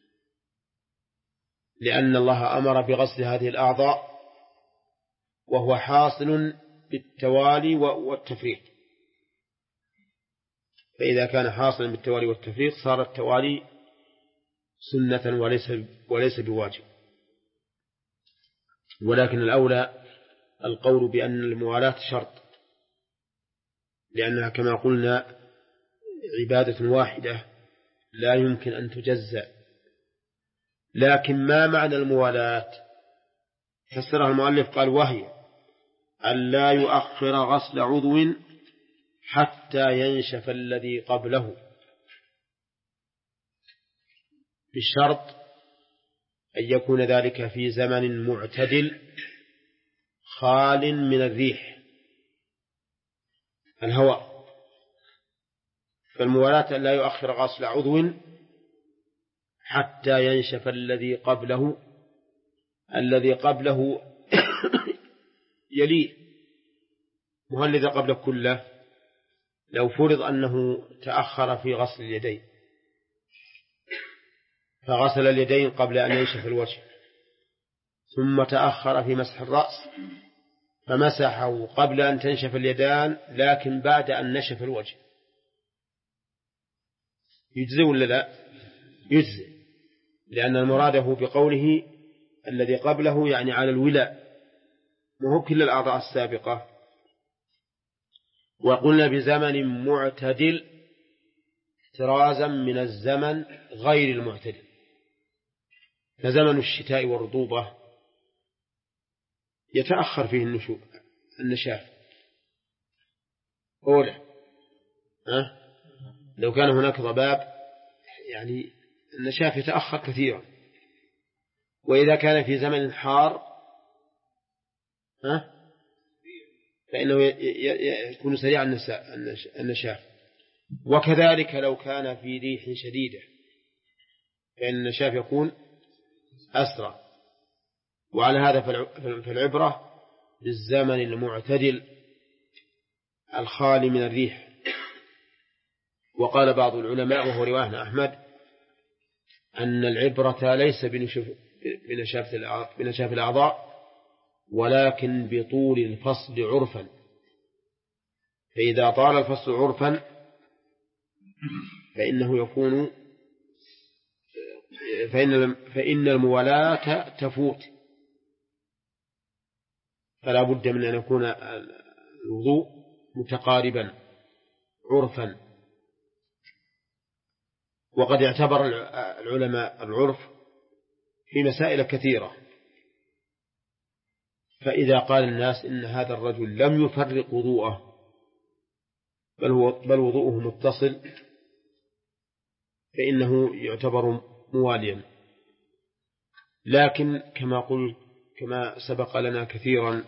لأن الله أمر بغسل هذه الأعضاء وهو حاصل بالتوالي والتفريق، فإذا كان حاصلا بالتوالي والتفريق صار التوالي سنة وليس بواجب. ولكن الأولى القول بأن الموالاة شرط، لأنها كما قلنا عبادة واحدة لا يمكن أن تجزأ. لكن ما معنى الموالاة؟ فسرها المؤلف قال: وهي أن لا يؤخر غسل عضو حتى ينشف الذي قبله، بالشرط أن يكون ذلك في زمن معتدل خال من الريح الهواء. فالموالاة أن لا يؤخر غسل عضو حتى ينشف الذي قبله، الذي قبله يليه. وهل الذي قبله كله؟ لو فرض أنه تأخر في غسل اليدين فغسل اليدين قبل أن ينشف الوجه، ثم تأخر في مسح الرأس فمسحه قبل أن تنشف اليدان لكن بعد أن نشف الوجه، يجزي ولا لا؟ يجزي، لأن المراده بقوله الذي قبله يعني على الولاء، وهو كل الأعضاء السابقة. وقلنا بزمن معتدل احترازا من الزمن غير المعتدل، فزمن الشتاء والرطوبة يتأخر فيه النشاف أولى. لو كان هناك ضباب يعني النشاف يتأخر كثيرا. وإذا كان في زمن حار فإنه يكون سريع النشاف. وكذلك لو كان في ريح شديدة فإن النشاف يكون أسرع. وعلى هذا فالعبرة بالزمن المعتدل الخالي من الريح. وقال بعض العلماء وهو رواية عن أحمد أن العبرة ليس بنشاف الأعضاء ولكن بطول الفصل عرفا، فإذا طال الفصل عرفا فإنه يكون فإن الموالاة تفوت، فلا بد من أن يكون الوضوء متقاربا عرفا. وقد اعتبر العلماء العرف في مسائل كثيرة، فإذا قال الناس إن هذا الرجل لم يفرق وضوءه بل وضوءه متصل فإنه يعتبر مواليا. لكن كما سبق لنا كثيرا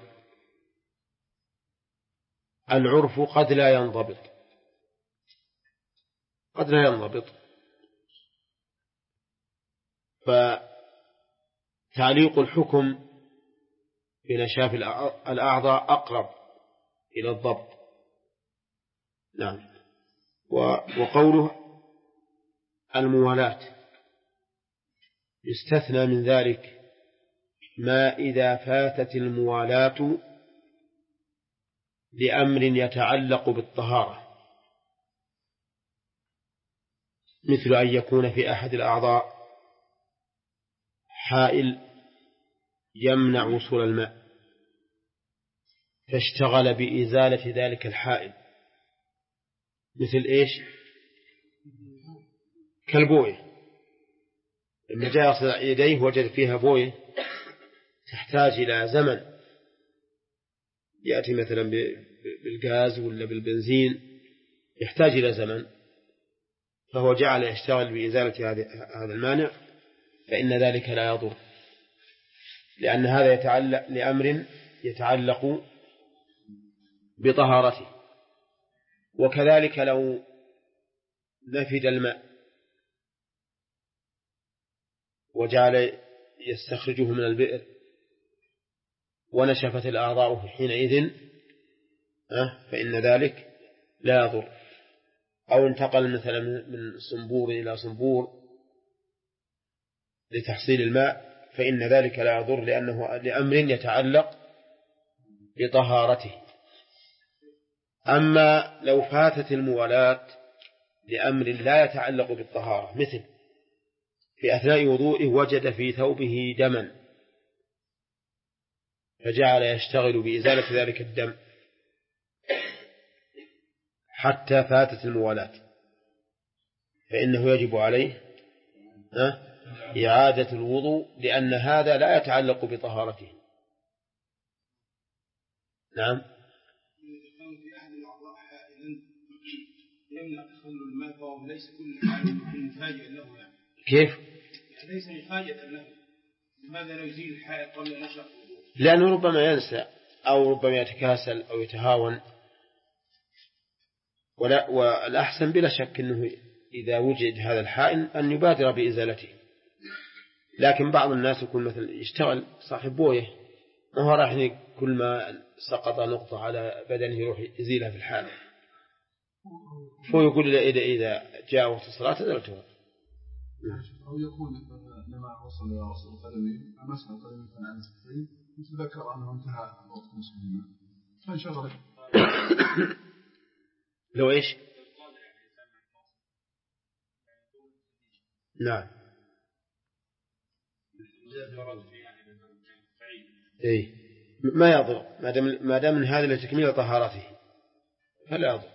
العرف قد لا ينضبط، فتعليق الحكم بنشاف الأعضاء أقرب إلى الضبط. نعم. وقوله الموالاة يستثنى من ذلك ما إذا فاتت الموالاة لأمر يتعلق بالطهارة، مثل أن يكون في أحد الأعضاء حائل يمنع وصول الماء فاشتغل بإزالة ذلك الحائل، مثل إيش؟ كالبوية، لما جاء يغسل يديه وجد فيها بوية تحتاج إلى زمن، يأتي مثلا بالغاز ولا بالبنزين يحتاج إلى زمن، فهو جعل يشتغل بإزالة هذا المانع، فإن ذلك لا يضر، لأن هذا يتعلق لأمر يتعلق بطهارته. وكذلك لو نفد الماء وجعل يستخرجه من البئر ونشفت الأعضاء حينئذ فإن ذلك لا يضر. أو انتقل مثلا من صنبور إلى صنبور لتحصيل الماء فإن ذلك لا يضر لأنه لأمر يتعلق بطهارته. أما لو فاتت الموالاة لأمر لا يتعلق بالطهارة، مثل في أثناء وضوئه وجد في ثوبه دما فجعل يشتغل بإزالة ذلك الدم حتى فاتت الموالاة، فإنه يجب عليه إعادة الوضوء لأن هذا لا يتعلق بطهارته. نعم. يمنع تخلل الماء فهو ليس كل حال مفاجئا له يعني. كيف؟ يعني ليس مفاجئا له. لماذا لا يزيل الحائط قبل نشر؟ لأنه ربما ينسى أو ربما يتكاسل أو يتهاون. والأحسن بلا شك أنه إذا وجد هذا الحائل أن يبادر بإزالته. لكن بعض الناس يكون مثل يشتغل صاحب بويه ما هو راح كل ما سقط نقطة على بدنه يروح يزيلها في الحال، فهو يقول إذا جاء وقت الصلاة أزلتها. أو يقول لما وصل إلى رسول قدمه مسح قدمه عن السفرين يتذكر أنه انتهى وقت مسح الماء فانشغل. لو إيش؟ نعم. إيه ما يضر ما دام من هذا لتكميل طهارته فلا يضر.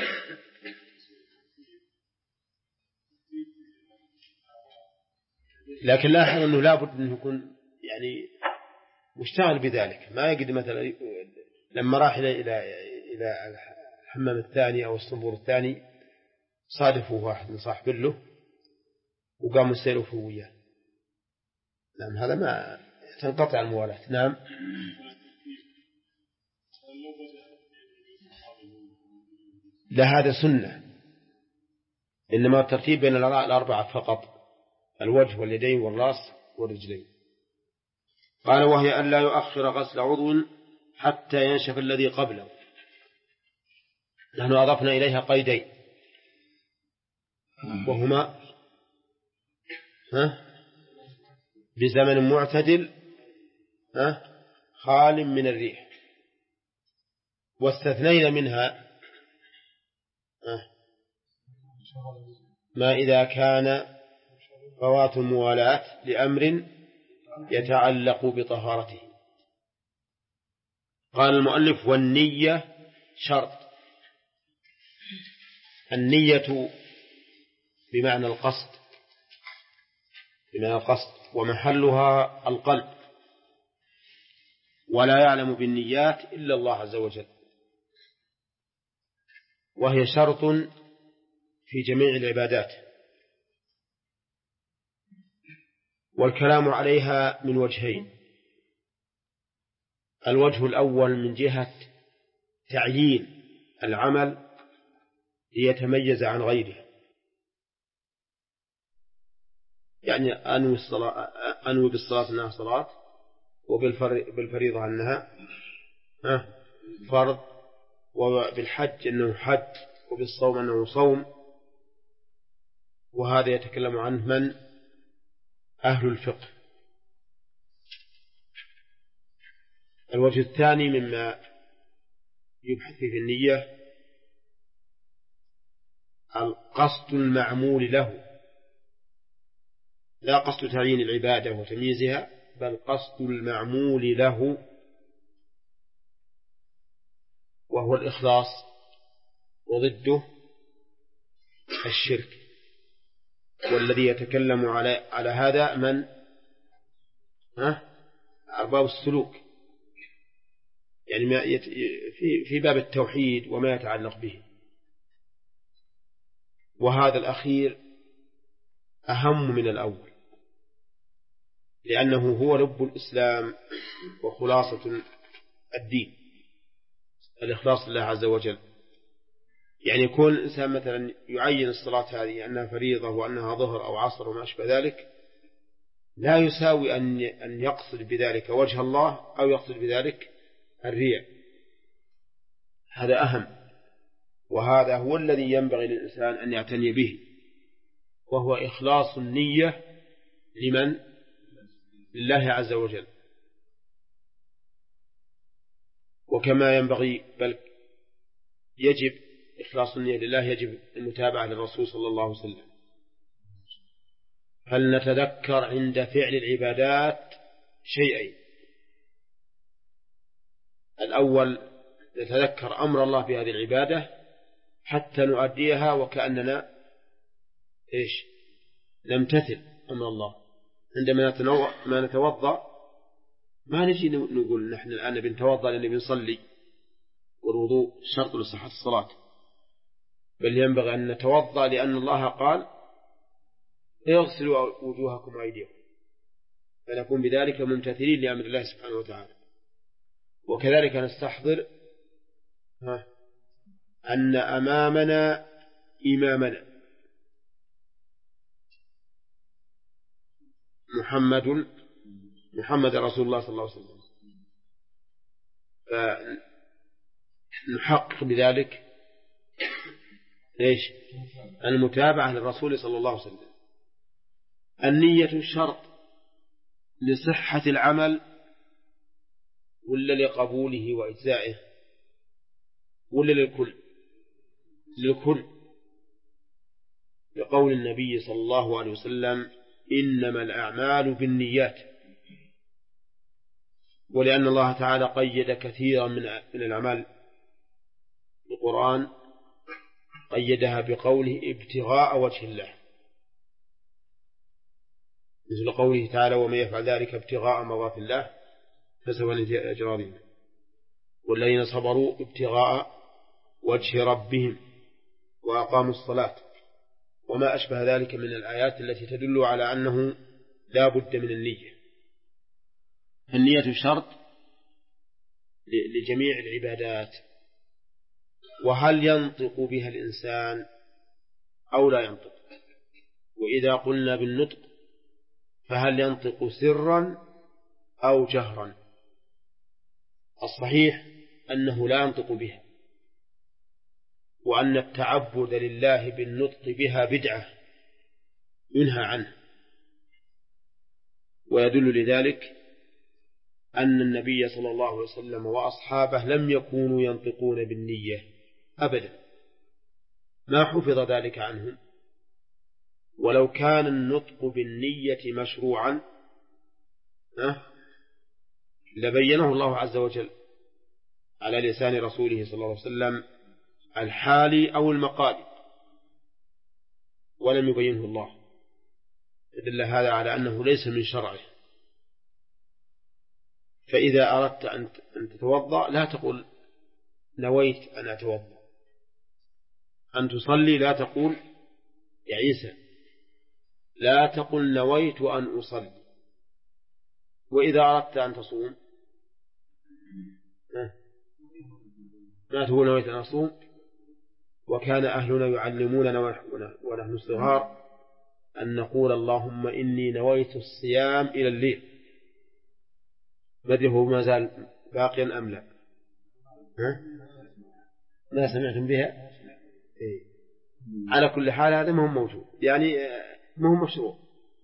لكن لاحظ أنه لا بد أنه يكون يعني مشتغل بذلك، ما يقدر مثلا لما راح إلى الحمام الثاني أو الصنبور الثاني صادفه واحد من صاحب له وقام يسيره فيه وياه. نعم هذا ما تنقطع الموالاة. نعم. لا هذا سنة، إنما الترتيب بين الأربعة فقط، الوجه واليدين والرأس والرجلين. قال وهي أن لا يؤخر غسل عضو حتى ينشف الذي قبله. نحن أضفنا إليها قيدين وهما بزمن معتدل خال من الريح، واستثنينا منها ما إذا كان فوات الموالاة لأمر يتعلق بطهارته. قال المؤلف والنية شرط. النية بمعنى القصد ومحلها القلب، ولا يعلم بالنيات إلا الله عز وجل، وهي شرط في جميع العبادات. والكلام عليها من وجهين: الوجه الأول من جهة تعيين العمل ليتميز عن غيره، يعني أنوي بالصلاة أنها صلاة، وبالفريضة أنها فرض، وبالحج أنه حج، وبالصوم أنه صوم. وهذا يتكلم عنه من أهل الفقه. الوجه الثاني مما يبحث في النية القصد المعمول له، لا قصد تعيين العبادة وتمييزها، بل قصد المعمول له، وهو الإخلاص، وضده الشرك. والذي يتكلم على هذا من أرباب السلوك، يعني في باب التوحيد وما يتعلق به. وهذا الأخير أهم من الأول، لأنه هو لب الإسلام وخلاصة الدين، الإخلاص لله عز وجل. يعني يكون الإنسان مثلا يعين الصلاة هذه أنها فريضة وأنها ظهر أو عصر وما أشبه ذلك، لا يساوي أن يقصد بذلك وجه الله أو يقصد بذلك الرياء. هذا أهم، وهذا هو الذي ينبغي للإنسان أن يعتني به، وهو إخلاص النية لمن؟ لله عز وجل. وكما ينبغي بل يجب إخلاص النية لله، يجب المتابعة للرسول صلى الله عليه وسلم. هل نتذكر عند فعل العبادات شيئين: الأول نتذكر أمر الله في هذه العبادة حتى نؤديها وكأننا نمتثل أمر الله. عندما نتوضأ ما نجي نقول نحن الآن بنتوضأ لأننا بنصلي، والوضوء شرط لصحة الصلاة، بل ينبغي أن نتوضأ لأن الله قال اغسلوا وجوهكم وأيديكم، فنكون بذلك ممتثلين لأمر الله سبحانه وتعالى. وكذلك نستحضر أن أمامنا إمامنا محمد رسول الله صلى الله عليه وسلم، فنحقق بذلك المتابعة للرسول صلى الله عليه وسلم. النية شرط لصحة العمل ولا لقبوله وإجزائه ولا للكل؟ للكل، لقول النبي صلى الله عليه وسلم: إنما الأعمال بالنيات. ولأن الله تعالى قيد كثيرا من الأعمال في القرآن، قيدها بقوله ابتغاء وجه الله، مثل قوله تعالى: ومن يفعل ذلك ابتغاء مرضات الله فسوف نؤتيه أجرا عظيما، والذين صبروا ابتغاء وجه ربهم وأقاموا الصلاة، وما أشبه ذلك من الآيات التي تدل على أنه لا بد من النية. النية شرط لجميع العبادات. وهل ينطق بها الإنسان أو لا ينطق؟ وإذا قلنا بالنطق فهل ينطق سرا أو جهرا؟ الصحيح أنه لا ينطق بها، وأن التعبد لله بالنطق بها بدعة ينهى عنه. ويدل لذلك أن النبي صلى الله عليه وسلم وأصحابه لم يكونوا ينطقون بالنية أبدا، ما حفظ ذلك عنهم. ولو كان النطق بالنية مشروعا لبينه الله عز وجل على لسان رسوله صلى الله عليه وسلم الحالي أو المقالي، ولم يبينه الله. يدل هذا على أنه ليس من شرعه. فإذا أردت أن تتوضأ لا تقول نويت أن أتوضأ، أن تصلي لا تقول يا عيسى، لا تقل نويت أن أصلي. وإذا أردت أن تصوم ما تقول نويت أن أصوم. وكان أهلنا يعلموننا ونحن صغار أن نقول اللهم إني نويت الصيام إلى الليل. بدره ما زال باقيا أم لا؟ ما سمعتم بها؟ على كل حال هذا ما هو موجود، يعني ما هو مشروع.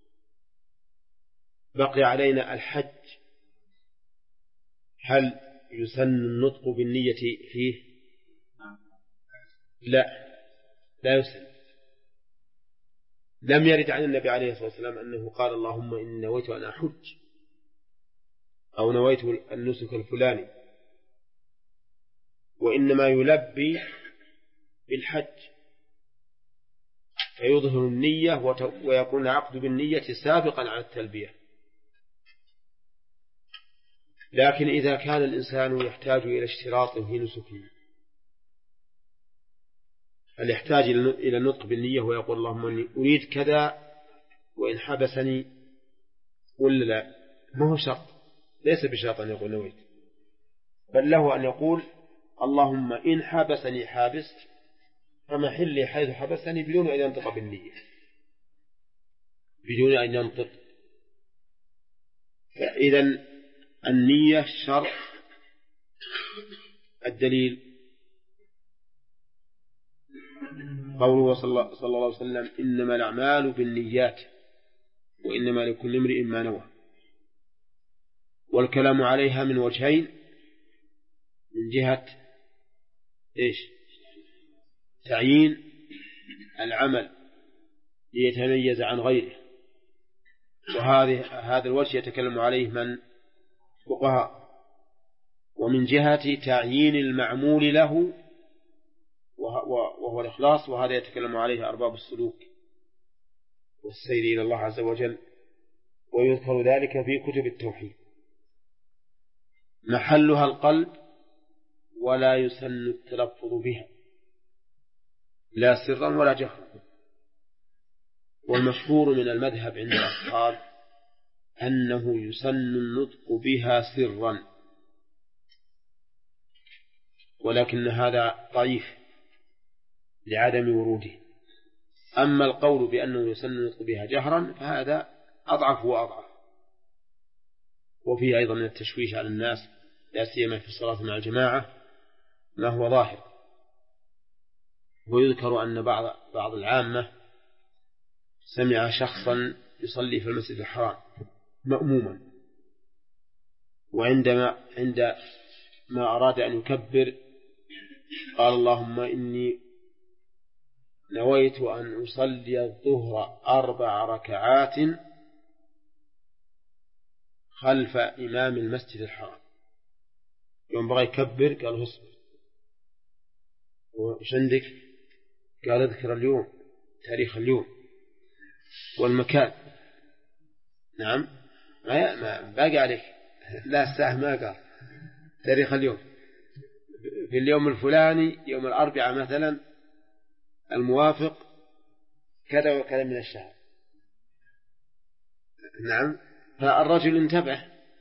بقي علينا الحج، هل يسن النطق بالنية فيه؟ لا يسن. لم يرد عن النبي عليه الصلاة والسلام أنه قال اللهم إني نويت أن أحج أو نويت النسك الفلاني، وإنما يلبي بالحج فيظهر النية ويكون العقد بالنية سابقا على التلبية. لكن إذا كان الإنسان يحتاج إلى اشتراط في نسكه، هل يحتاج إلى النطق بالنية ويقول اللهم إني أريد كذا وإن حبسني ولا لا؟ ما هو شرط، ليس بشرط أن يقول نويت. بل له أن يقول اللهم إن حبسني حابس فمحلي حيث حبسني بدون أن ينطق بالنية، بدون أن ينطق. فإذا النية شرط. الدليل قوله صلى الله عليه وسلم إنما الأعمال بالنيات وإنما لكل امرئ ما نوى. والكلام عليها من وجهين: من جهة إيش؟ تعيين العمل ليتميز عن غيره، هذا الوجه يتكلم عليه من فقهاء. ومن جهة تعيين المعمول له وهو الإخلاص، وهذا يتكلم عليه أرباب السلوك والسير إلى الله عز وجل، ويذكر ذلك في كتب التوحيد. محلها القلب، ولا يسن التلفظ بها لا سرا ولا جهرا. والمشهور من المذهب عند الأصحاب أنه يسن النطق بها سرا، ولكن هذا ضعيف لعدم وروده. أما القول بأنه يسن النطق بها جهرا فهذا أضعف وأضعف، وفيه أيضا من التشويش على الناس لا سيما في الصلاة مع الجماعة ما هو ظاهر. ويذكر أن بعض العامة سمع شخصا يصلي في المسجد الحرام مأموما، وعندما أراد أن يكبر قال اللهم إني نويت أن أصلي الظهر 4 ركعات خلف إمام المسجد الحرام. يوم بغى يكبر قال اصبر، وش عندك؟ قال اذكر اليوم، تاريخ اليوم والمكان. نعم، ما باقي عليك، لا الساعة ما قال تاريخ اليوم، في اليوم الفلاني يوم الأربعاء مثلا الموافق كذا وكذا من الشهر. نعم، فالرجل انتبه،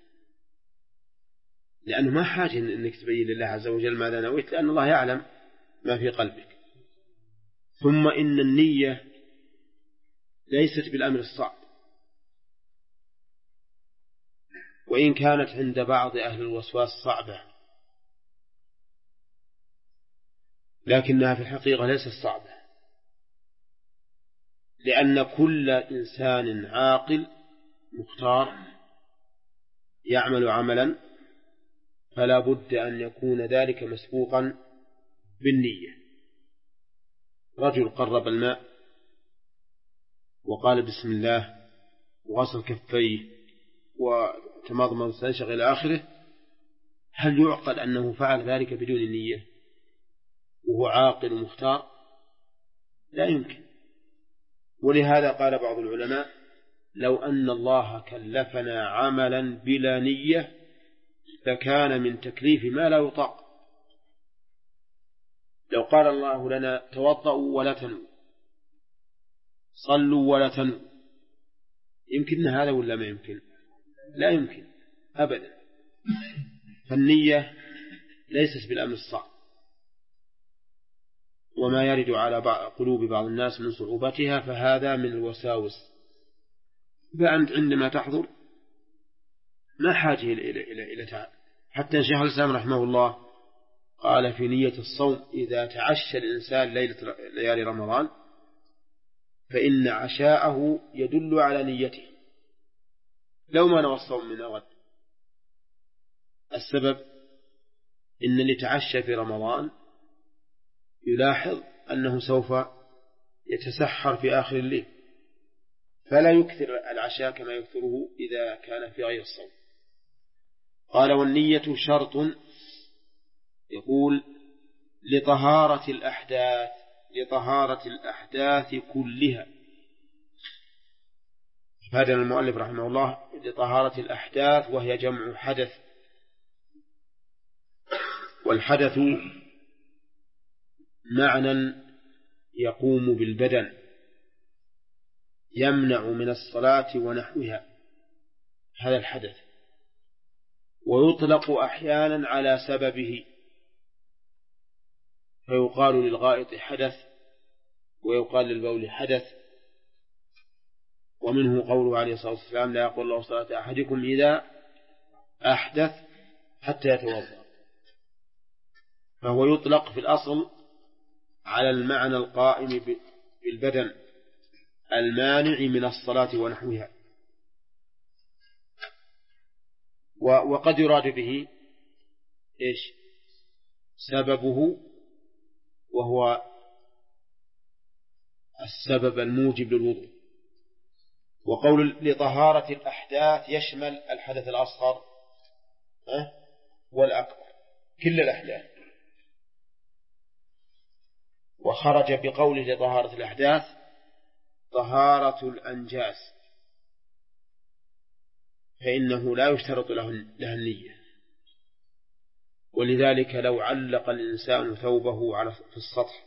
لأنه ما حاجة أنك تبين لله عز وجل ماذا نويت، لأن الله يعلم ما في قلبك. ثم إن النية ليست بالأمر الصعب، وإن كانت عند بعض أهل الوسواس صعبة، لكنها في الحقيقة ليست صعبة، لأن كل إنسان عاقل مختار يعمل عملا فلا بد أن يكون ذلك مسبوقا بالنية. رجل قرب الماء وقال بسم الله وغسل كفيه وتمضمض واستنشق إلى آخره، هل يعقل أنه فعل ذلك بدون النية وهو عاقل ومختار؟ لا يمكن. ولهذا قال بعض العلماء لو أن الله كلفنا عملا بلا نية لكان من تكليف ما لا يطاق. لو قال الله لنا توضأوا ولا تنوا، صلوا ولا تنوا، يمكن هذا ولا ما يمكن؟ لا يمكن أبدا. فالنية ليست بالأمر الصعب، وما يرد على قلوب بعض الناس من صعوبتها فهذا من الوساوس. فأنت عندما تحضر ما حاجة إلى تعب. حتى شيخ الإسلام رحمه الله قال في نية الصوم إذا تعشى الإنسان ليالي رمضان فإن عشاءه يدل على نيته لو ما نوى الصوم من غد. السبب إن اللي تعشى في رمضان يلاحظ أنه سوف يتسحر في آخر الليل، فلا يكثر العشاء كما يكثره إذا كان في غير الصوم. قال والنية شرط، يقول لطهارة الأحداث كلها. هذا المؤلف رحمه الله لطهارة الأحداث، وهي جمع حدث، والحدث معنى يقوم بالبدن يمنع من الصلاة ونحوها، هذا الحدث. ويطلق أحيانا على سببه، فيقال للغائط حدث ويقال للبول حدث. ومنه قوله عليه الصلاة والسلام: لا يقبل الله صلاة أحدكم إذا أحدث حتى يتوضأ. فهو يطلق في الأصل على المعنى القائم بالبدن المانع من الصلاة ونحوها، وقد يراد به إيش؟ سببه، وهو السبب الموجب للوضوء. وقول لطهارة الأحداث يشمل الحدث الأصغر والأكبر، كل الأحداث. وخرج بقوله لطهارة الأحداث طهارة الأنجاس، فإنه لا يشترط لها النية. ولذلك لو علق الإنسان ثوبه في السطح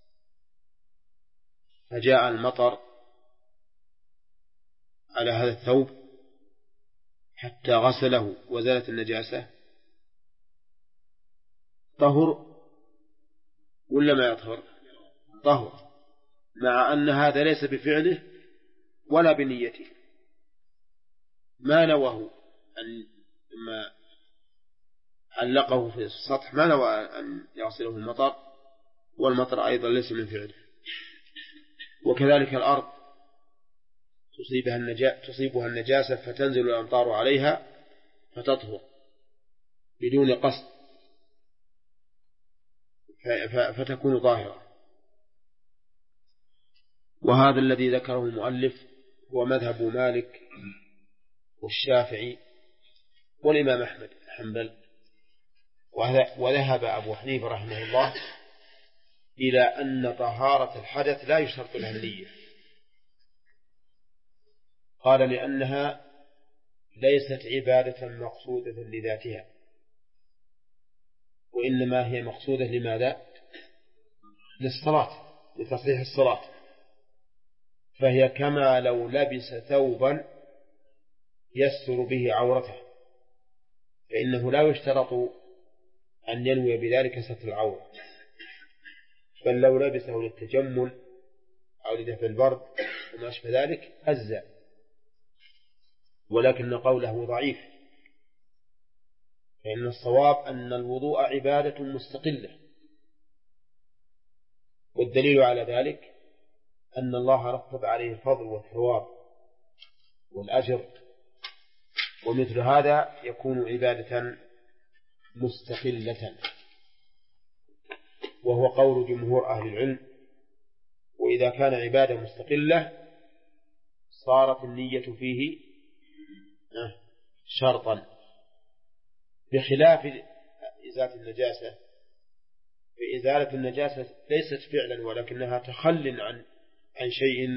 فجاء المطر على هذا الثوب حتى غسله وزالت النجاسة، طهر ولا ما يطهر؟ طهر، مع أن هذا ليس بفعله ولا بنيته، ما نواه ما علقه في السطح ما نوى أن يغسله المطر، والمطر أيضا ليس من فعله. وكذلك الأرض تصيبها النجاسة فتنزل الأمطار عليها فتطهر بدون قصد فتكون ظاهرة. وهذا الذي ذكره المؤلف هو مذهب مالك والشافعي والإمام أحمد حنبل. وذهب أبو حنيفة رحمه الله إلى أن طهارة الحدث لا يشترط لها النية، قال لأنها ليست عبادة مقصودة لذاتها، وإنما هي مقصودة لماذا؟ للصلاة، لتصحيح الصلاة. فهي كما لو لبس ثوبا يستر به عورته، فإنه لا يشترط أن ينوي بذلك ستر العورة، بل لو لبسه للتجمل أو لدفع البرد وما أشبه ذلك أجزأ. ولكن قوله ضعيف، فإن الصواب أن الوضوء عبادة مستقلة، والدليل على ذلك أن الله رتب عليه الفضل والثواب والأجر، ومثل هذا يكون عبادة مستقلة، وهو قول جمهور أهل العلم. وإذا كان عبادة مستقلة صارت النية فيه شرطا، بخلاف إزالة النجاسة. فإزالة النجاسة ليست فعلا ولكنها تخل عن شيء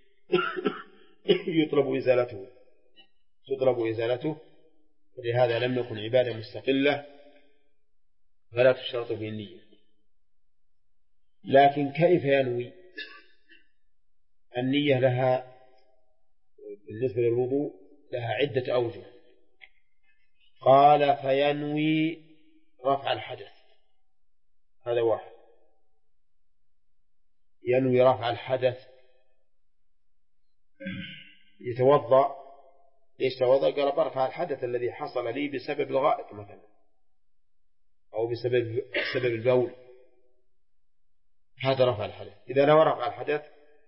تطلب إزالته، ولهذا لم يكن عبادة مستقلة فلا تشترط به النية. لكن كيف ينوي؟ النية لها بالنسبة للوضوء لها عدة أوجه. قال فينوي رفع الحدث، هذا واحد، ينوي رفع الحدث. يتوضأ، ليش توضأ؟ قال برفع الحدث الذي حصل لي بسبب الغائط مثلا، أو بسبب البول، هذا رفع الحدث. إذا نوى رفع الحدث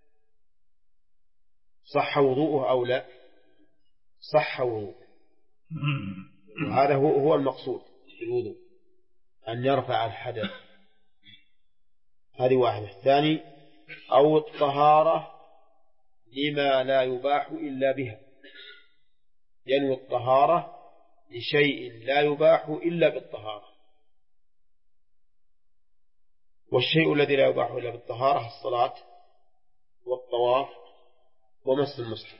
صح وضوءه أو لا؟ صح وضوءه. وهذا هو المقصود في الوضوء، أن يرفع الحدث. هذه واحدة. الثاني أو الطهارة لما لا يباح إلا بها، ينوي الطهارة لشيء لا يباح إلا بالطهارة. والشيء الذي لا يباح إلا بالطهارة الصلاة والطواف ومس المصحف.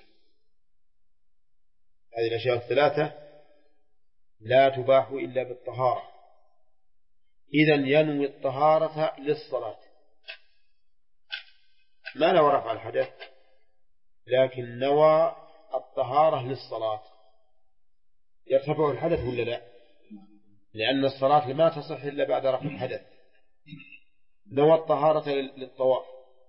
هذه الأشياء الثلاثة لا تباح إلا بالطهارة. إذن ينوي الطهارة للصلاة، ما نوى رفع الحدث لكن نوى الطهارة للصلاة. يرتفع الحدث ولا لا؟ لأن الصلاة ما تصح إلا بعد رفع الحدث. نوى الطهارة للطواف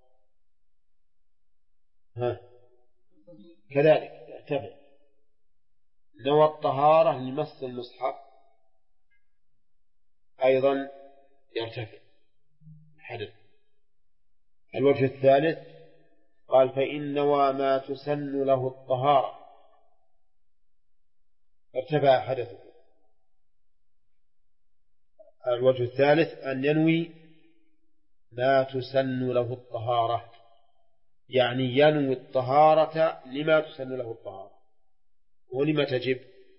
كذلك ارتفع. نوى الطهارة لمس المصحف أيضا يرتفع حدث. الوجه الثالث قال فإن نوى ما تسن له الطهارة ارتفع حدثه. الوجه الثالث أن ينوي ما تسن له الطهارة، يعني ينوي الطهارة لما تسن له الطهارة. ولما تجب؟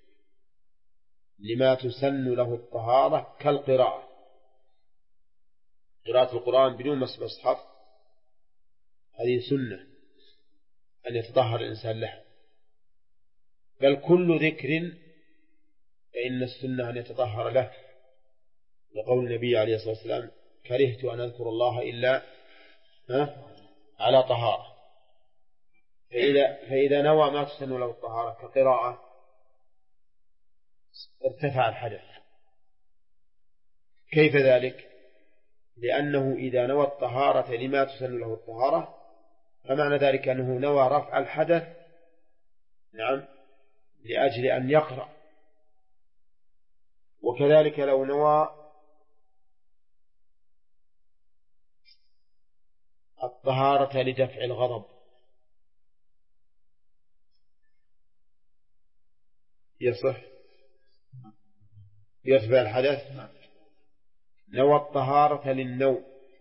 لما تسن له الطهارة كالقراءة، قراءة القرآن بدون مس مصحف هذه سنة أن يتطهر الإنسان لها. بل كل ذكر فإن السنة أن يتطهر له، لقول النبي عليه الصلاة والسلام كرهت أن أذكر الله إلا على طهارة. فإذا نوى ما تسن له الطهارة كقراءة ارتفع الحدث. كيف ذلك؟ لأنه إذا نوى الطهارة لما تسن له الطهارة فمعنى ذلك أنه نوى رفع الحدث لأجل أن يقرأ. وكذلك لو نوى الطهارة لدفع الغضب يصح يرفع الحدث. نوى الطهارة للنوم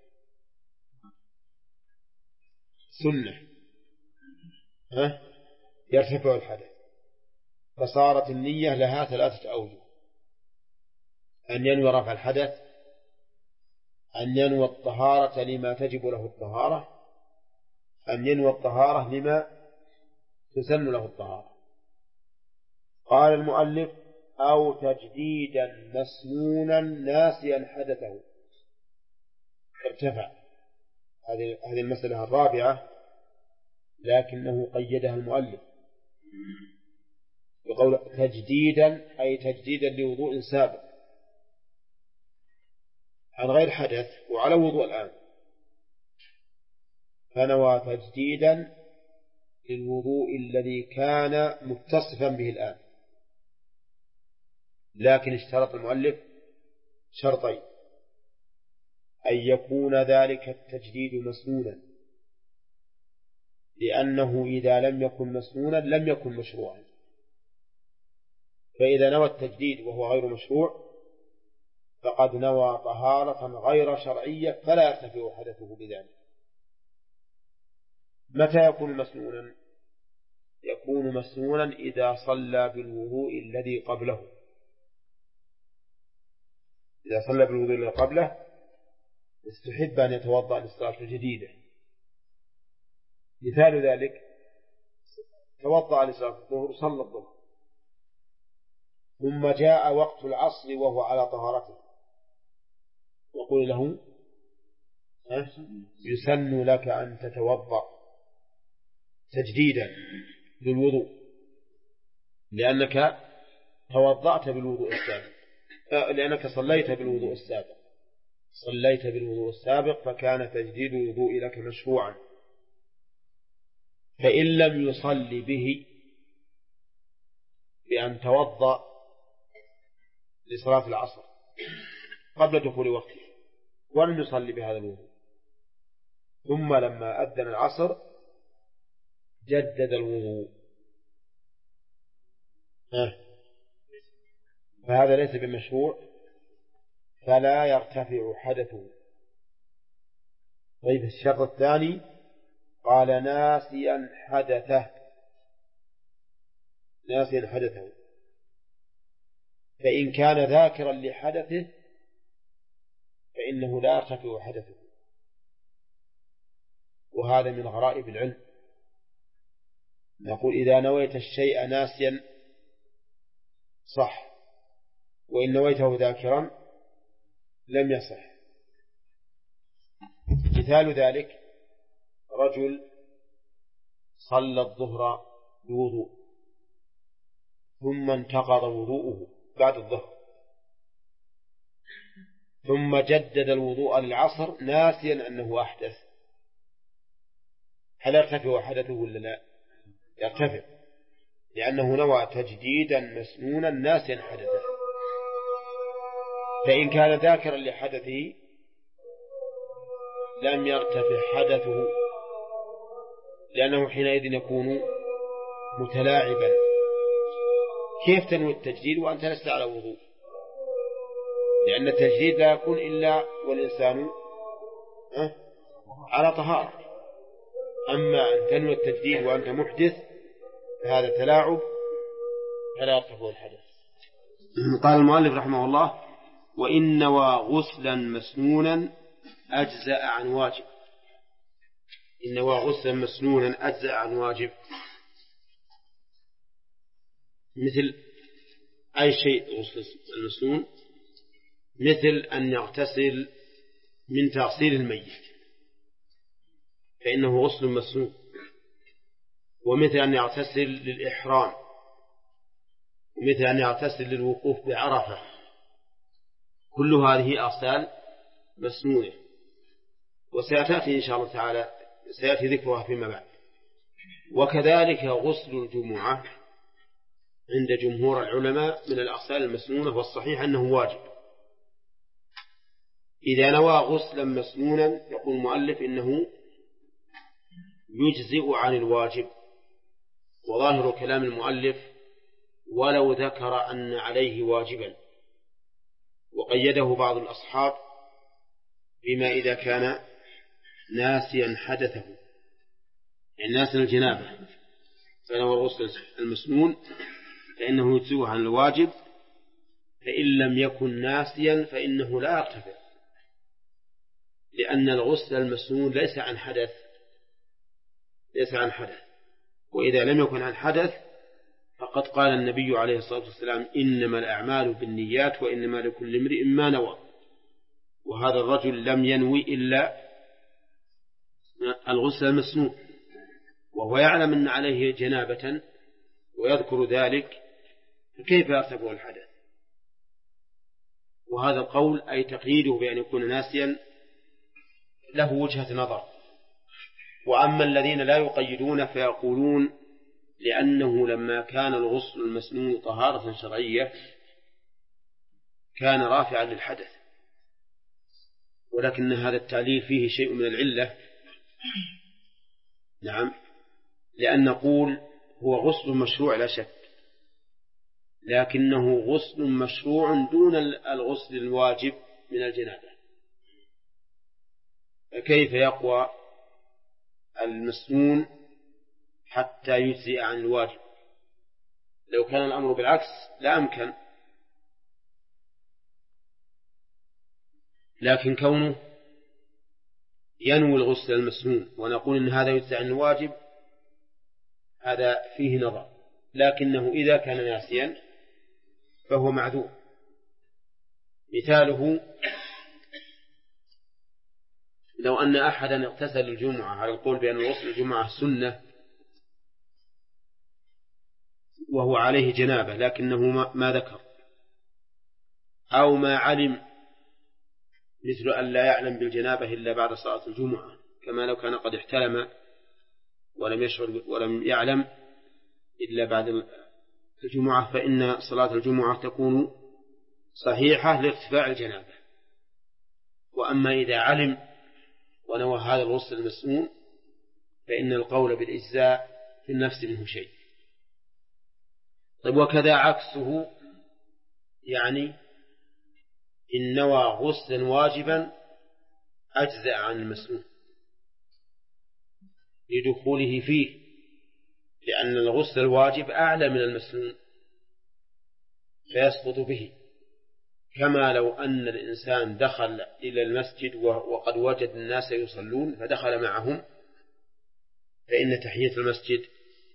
سنة يرتفع الحدث. فصارت النية لها 3 أوجه: أن ينوي رفع الحدث، أن ينوي الطهارة لما تجب له الطهارة، أن ينوي الطهارة لما تسن له الطهارة. قال المؤلف أو تجديدا مسنونا ناسيا حدثه ارتفع. هذه المسألة الرابعة لكنه قيدها المؤلف بقول تجديدا، أي تجديدا لوضوء سابق عن غير حدث وعلى وضوء الآن، فنوى تجديدا للوضوء الذي كان متصفا به الآن. لكن اشترط المؤلف شرطين: أن يكون ذلك التجديد مسنونا، لأنه إذا لم يكن مسنونا لم يكن مشروعا. فإذا نوى التجديد وهو غير مشروع فقد نوى طهارة غير شرعية فلا يرتفع حدثه بذلك. متى يكون مسنونا؟ يكون مسنونا إذا صلى بالوضوء الذي قبله. إذا صلى بالوضوء الذي قبله استحب أن يتوضأ للصلاة الجديدة. مثال ذلك: توضأ لصلاة الظهر صلى الظهر، ثم جاء وقت العصر وهو على طهارته، يقول له يسن لك أن تتوضأ تجديدا للوضوء، لأنك توضأت بالوضوء السابق، لأنك صليت بالوضوء السابق فكان تجديد الوضوء لك مشروعا. فإن لم يصلي به بأن توضأ لصلاة العصر قبل دخول وقته ولم يصلي بهذا الوضوء، ثم لما أذن العصر جدد الوضوء، فهذا ليس بمشروع فلا يرتفع حدثه. طيب الشرط الثاني قال ناسيا حدثه، فإن كان ذاكرا لحدثه فإنه لا يرتفع حدثه. وهذا من غرائب العلم. نقول إذا نويت الشيء ناسيا صح، وإن نويته ذاكرا لم يصح. مثال ذلك: رجل صلى الظهر بوضوء ثم انتقض وضوءه بعد الظهر، ثم جدد الوضوء للعصر ناسيا أنه أحدث، هل يرتفع حدثه ولا لا؟ يرتفع، لأنه نوى تجديدا مسنونا ناسيا حدثه. فإن كان ذاكرا لحدثه لم يرتفع حدثه، لأنه حينئذ يكون متلاعبا. كيف تنوي التجديد وأنت لست على وضوء؟ لأن التجديد لا يكون إلا والإنسان على طهارة. أما أن تنوي التجديد وأنت محدث فهذا تلاعب فلا يرتفع الحدث. قال المؤلف رحمه الله: وإن نوى غسلا مسنونا أجزأ عن واجب. إن نوى غسلا مسنونا أجزأ عن واجب، مثل أي شيء غسل المسنون، مثل أن يغتسل من تغسيل الميت فإنه غسل مسنون، ومثل أن يغتسل للإحرام، ومثل أن يغتسل للوقوف بعرفة. كل هذه أغسال مسنونة، وسيأتي إن شاء الله تعالى سيأتي ذكرها فيما بعد. وكذلك غسل الجمعة عند جمهور العلماء من الأغسال المسنونة، والصحيح أنه واجب. إذا نوى غسلا مسنونا يقول المؤلف إنه يجزئ عن الواجب. وظاهر كلام المؤلف ولو ذكر أن عليه واجبا، وقيده بعض الأصحاب بما إذا كان ناسيا حدثه، يعني ناسيا الجنابة، فنوى الغسل المسنون فإنه يجزئ عن الواجب. فإن لم يكن ناسيا فإنه لا يرتفع، لأن الغسل المسنون ليس عن حدث، ليس عن حدث. وإذا لم يكن عن حدث فقد قال النبي عليه الصلاة والسلام: إنما الأعمال بالنيات وإنما لكل امرئ ما نوى. وهذا الرجل لم ينوي إلا الغسل المسنون، وهو يعلم أن عليه جنابة ويذكر ذلك، فكيف يرتفع الحدث؟ وهذا القول أي تقييده بأن يكون ناسيا له وجهة نظر. وأما الذين لا يقيدون فيقولون لأنه لما كان الغسل المسنون طهارة شرعية كان رافعا للحدث. ولكن هذا التعليل فيه شيء من العلة. نعم، لأن نقول هو غسل مشروع لا شك، لكنه غسل مشروع دون الغسل الواجب من الجنابة. فكيف يقوى المسنون حتى يجزئ عن الواجب؟ لو كان الأمر بالعكس لا أمكن. لكن كونه ينوي الغسل المسنون ونقول إن هذا يجزئ عن الواجب هذا فيه نظر، لكنه إذا كان ناسيا فهو معذور. مثاله لو أن أحدا اغتسل الجمعة على القول بأن غسل الجمعة سنة وهو عليه جنابة لكنه ما ذكر أو ما علم، مثل أن لا يعلم بالجنابة إلا بعد صلاة الجمعة، كما لو كان قد احتلم ولم يشعر ولم يعلم إلا بعد الجمعة، فإن صلاة الجمعة تكون صحيحة لارتفاع الجنابة. وأما إذا علم ونوى هذا الغسل المسنون فإن القول بالإجزاء في النفس منه شيء. طيب، وكذا عكسه، يعني إن نوى غسلا واجبا أجزأ عن المسنون لدخوله فيه، لأن الغسل الواجب أعلى من المسنون فيسقط به. كما لو أن الإنسان دخل إلى المسجد وقد وجد الناس يصلون فدخل معهم، فإن تحية المسجد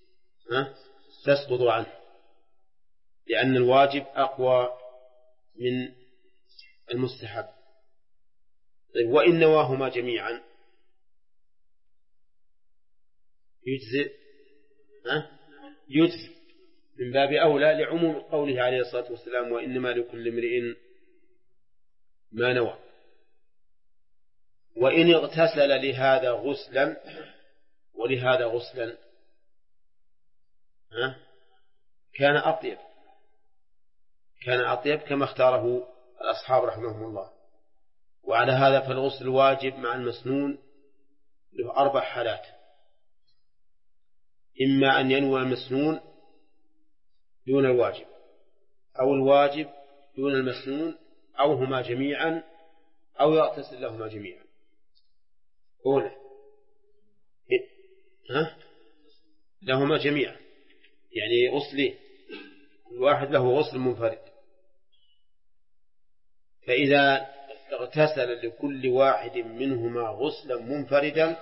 تسقط عنه، لأن الواجب أقوى من المستحب. طيب، وإن نواهما جميعا يجزئ يجزئ من باب أولى لعموم قوله عليه الصلاة والسلام: وإنما لكل امرئ ما نوى. وإن اغتسل لهذا غسلا ولهذا غسلا كان أطيب كما اختاره الأصحاب رحمهم الله. وعلى هذا فالغسل الواجب مع المسنون له 4 حالات: إما أن ينوى المسنون دون الواجب، أو الواجب دون المسنون، أو هما جميعا، أو يغتسل لهما جميعا. أولا لهما جميعا، يعني غسلين، كل واحد له غسل منفرد. فإذا اغتسل لكل واحد منهما غسلا منفردا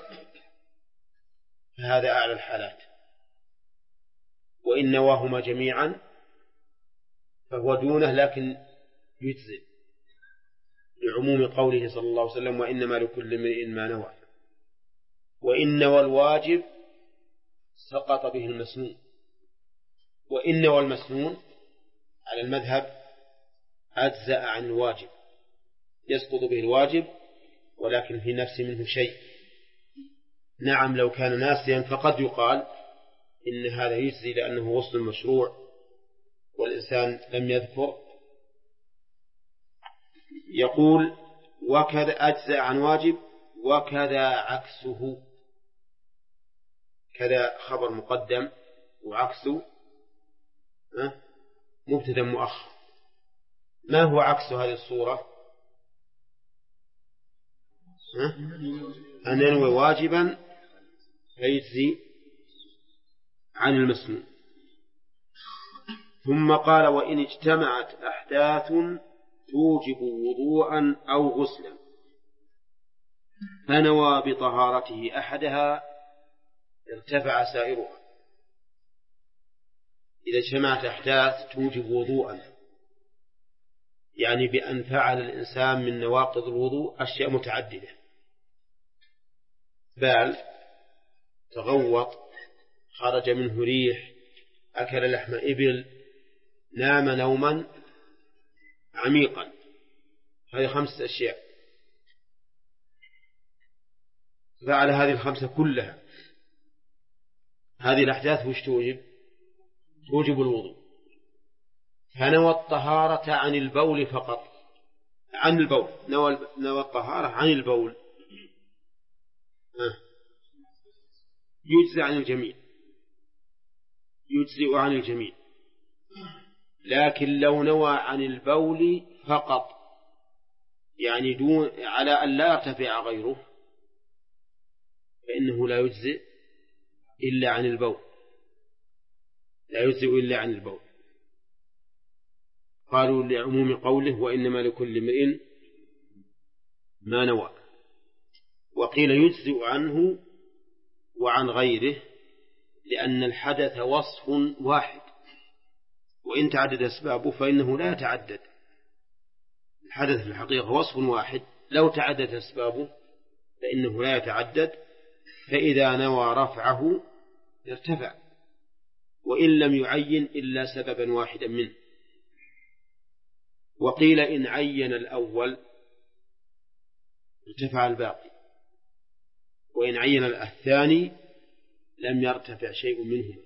فهذا أعلى الحالات. وإن نواهما جميعا فهو دونه لكن يجزئ، لعموم قوله صلى الله عليه وسلم: وإنما لكل امرئ ما نوى. وإن نوى الواجب سقط به المسنون، وإن نوى المسنون على المذهب أجزأ عن الواجب، يسقط به الواجب ولكن في نفس منه شيء. نعم لو كان ناسيا فقد يقال إن هذا يجزي لأنه غسل مشروع والإنسان لم يذكر. يقول: وكذا أجزأ عن واجب وكذا عكسه. كذا خبر مقدم وعكسه مبتدأ مؤخر. ما هو عكس هذه الصورة؟ أن ينوي واجبا فيجزي عن المسنون. ثم قال: وإن اجتمعت أحداث توجب وضوءا أو غسلا فنوى بطهارته أحدها ارتفع سائرها. إذا اجتمعت أحداث توجب وضوءا، يعني بأن فعل الإنسان من نواقض الوضوء أشياء متعددة: بال، تغوط، خرج منه ريح، أكل لحم إبل، نام نوما عميقا. هذه 5 أشياء. فعل هذه 5 كلها. هذه الأحداث وش توجب؟ توجب الوضوء. فنوى الطهارة عن البول فقط، عن البول، نوى الطهارة عن البول يجزئ عن الجميع، يجزئ عن الجميع. لكن لو نوى عن البول فقط، يعني دون على أن لا يرتفع غيره، فإنه لا يجزئ إلا عن البول، لا يجزئ إلا عن البول. قالوا لعموم قوله: وإنما لكل امرئ ما نوى. وقيل يجزئ عنه وعن غيره، لأن الحدث وصف واحد، وإن تعدد أسبابه فإنه لا يتعدد. الحدث في الحقيقة وصف واحد، لو تعدد أسبابه فإنه لا يتعدد. فإذا نوى رفعه ارتفع، وإن لم يعين إلا سببا واحدا منه. وقيل إن عين الأول ارتفع الباقي، وإن عين الثاني لم يرتفع شيء منهما.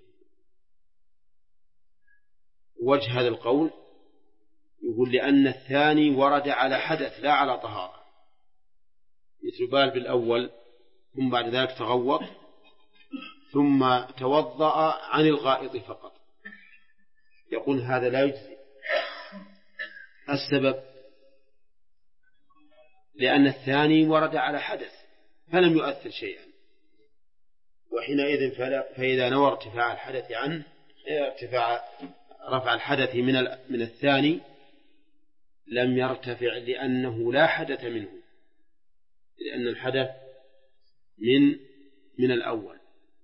وجه هذا القول يقول: لأن الثاني ورد على حدث لا على طهارة، مثل بال بالأول ثم بعد ذلك تغوط ثم توضأ عن الغائط فقط. يقول هذا لا يجزي. السبب: لأن الثاني ورد على حدث فلم يؤثر شيئا، وحينئذ فإذا نوى ارتفاع الحدث عنه، رفع الحدث من الثاني، لم يرتفع لأنه لا حدث منه، لأن الحدث من الأول.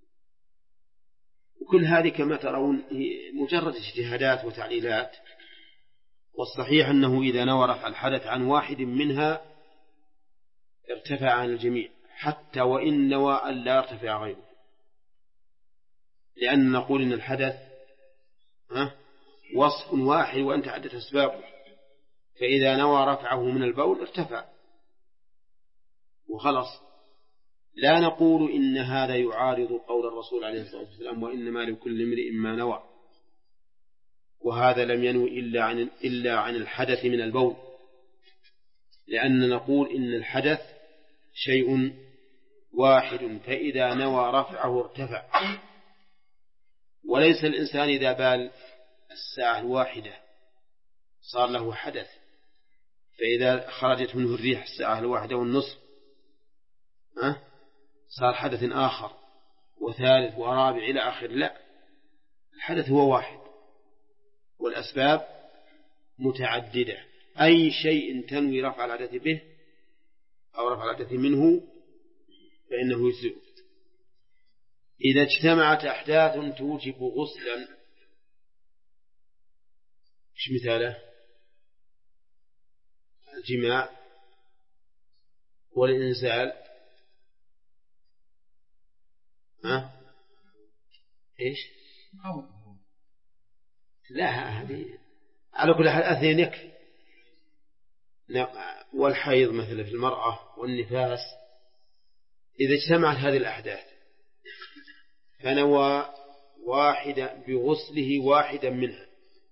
وكل هذه كما ترون مجرد اجتهادات وتعليلات، والصحيح أنه إذا نوى رفع الحدث عن واحد منها ارتفع عن الجميع، حتى وإن نوى أن لا يرتفع غيره، لأن نقول إن الحدث وصف واحد وأن تعدت أسبابه. فإذا نوى رفعه من البول ارتفع وخلص. لا نقول إن هذا يعارض قول الرسول عليه الصلاة والسلام وإنما لكل امرئ ما نوى، وهذا لم ينوي إلا عن الحدث من البول، لأن نقول إن الحدث شيء واحد، فإذا نوى رفعه ارتفع. وليس الإنسان إذا بال الساعة الواحدة صار له حدث، فإذا خرجت منه الريح الساعة الواحدة والنصف صار حدث آخر وثالث ورابع إلى آخر. لا، الحدث هو واحد والأسباب متعددة. أي شيء تنوي رفع الحدث به أو رفع الحدث منه فإنه يجزئ. إذا اجتمعت أحداث توجب غسلا، إيش مثاله؟ الجماع والإنزال، إيش؟ لا، هذه على كل حال أثنين يكفي. والحيض مثل في المرأة والنفاس. إذا اجتمعت هذه الأحداث فنوى واحدة بغسله واحدا منها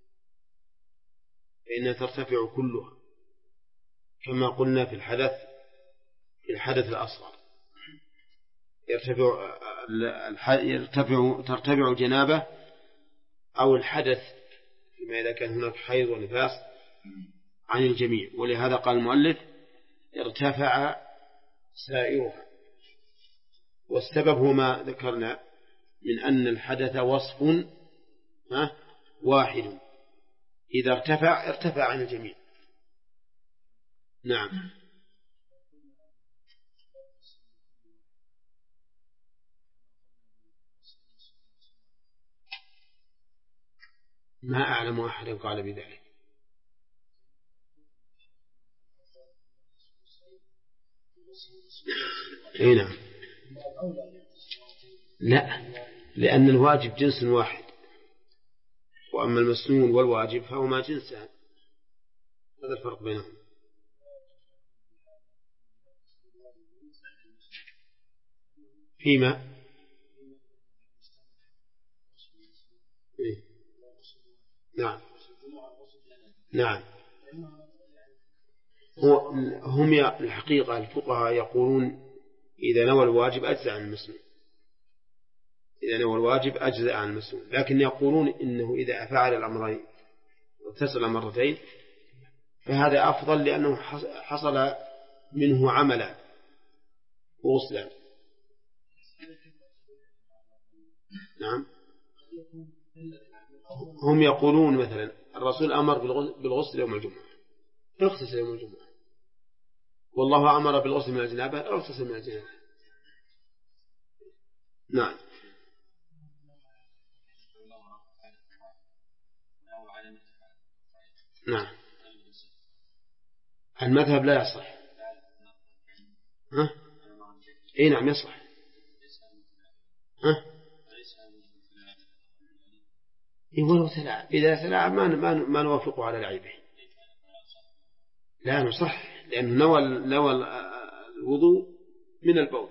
فإنها ترتفع كلها، كما قلنا في الحدث الأصغر ترتفع الجنابة أو الحدث فيما إذا كان هناك حيض ونفاس عن الجميع. ولهذا قال المؤلف ارتفع سائرها. والسبب هو ما ذكرنا من أن الحدث وصف واحد، إذا ارتفع عن الجميع. نعم. ما أعلم أحد قال بذلك. نعم. لا، لأن الواجب جنس واحد، وأما المسنون والواجب فهما جنسان، هذا الفرق بينهم. فيما نعم نعم. هم الحقيقة الفقهاء يقولون إذا نوى الواجب أجزأ عن المسنون، إذا نوى الواجب أجزأ عن المسنون، لكن يقولون إنه إذا فعل الأمرين واتصل مرتين فهذا أفضل، لأنه حصل منه عملا وغسلا. نعم. هم يقولون مثلا الرسول أمر بالغسل يوم الجمعة، اغتسل يوم الجمعة، والله أمر بالغسل من الجنابة، اغتسل من الجنابة. نعم. نعم. المذهب لا يصح. اي نعم يصح. ولو تلاعب، إذا تلاعب ما نوافقه على لعبه، لا نصح، لأنه نوى الوضوء من البول،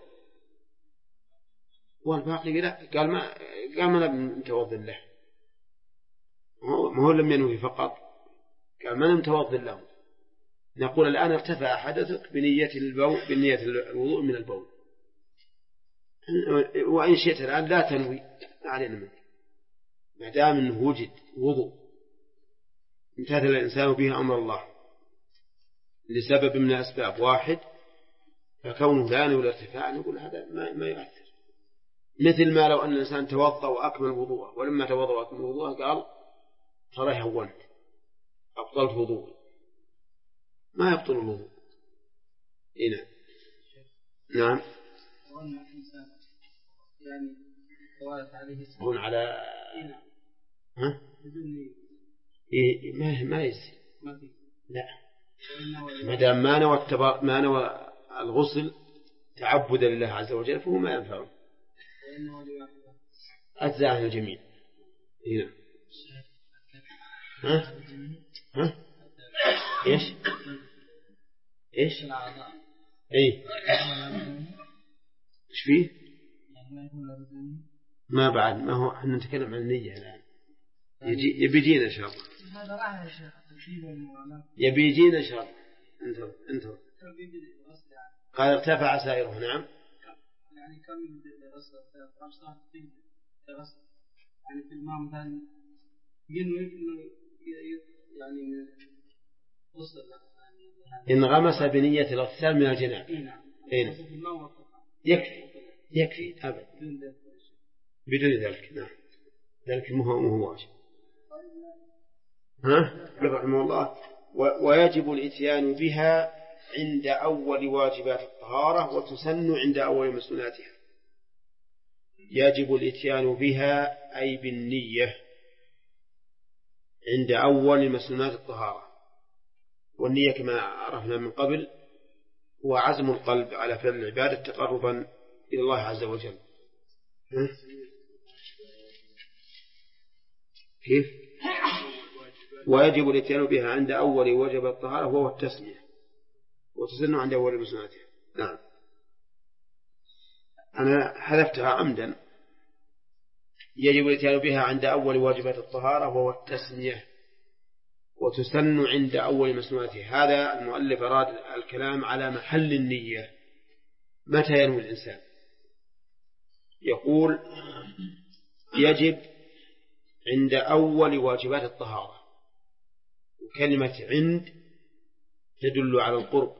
والباقي لا، قال ما نتوضأ له، ما هو لم ينوي فقط، قال ما نتوضأ له. نقول الآن ارتفع حدثك بنية الوضوء من البول، وإن شئت الآن لا تنوي علينا منه، ما دام أنه وجد وضوء امتثل الإنسان به أمر الله لسبب من الأسباب واحد، فكونه لا نوي الارتفاع نقول هذا ما يؤثر. مثل ما لو أن الإنسان توضأ وأكمل وضوءه، ولما توضأ وأكمل وضوءه قال ترى هونت أبطلت وضوء، ما يبطل الوضوء. هنا نعم. هون على ما يزي، لا، ما دام ما نوى الغسل تعبدا لله عز وجل فهو ما ينفعه، أجزاء عن الجميع. هنا إيش إيه إيش فيه ما بعد ما هو احنا نتكلم عن النية الآن يبي يجينا إن شاء الله يبي يجينا إن شاء الله انتظر قال ارتفع سائره نعم يعني كم يغسل يعني في الماء مثلا يعني وصل انغمس بنية الاغتسال من الجنابة يكفي أبدا بدون ذلك نعم ذلك مو واجب رحمه الله ويجب الإتيان بها عند أول واجبات الطهارة وتسن عند أول مسنوناتها. يجب الإتيان بها أي بالنية عند أول مسنونات الطهارة، والنية كما عرفنا من قبل هو عزم القلب على فعل العبادة تقربا إلى الله عز وجل. كيف؟ ويجب الاتيان بها عند أول وجب الطهارة وهو التسمية وتسن عند أول مسنوناتها. نعم أنا حذفتها عمدا. يجب الاتيان بها عند أول واجبات الطهارة وهو التسمية وتسن عند أول مسنوناتها. هذا المؤلف أراد الكلام على محل النية، متى ينوي الإنسان. يقول يجب عند أول واجبات الطهارة، وكلمة عند تدل على القرب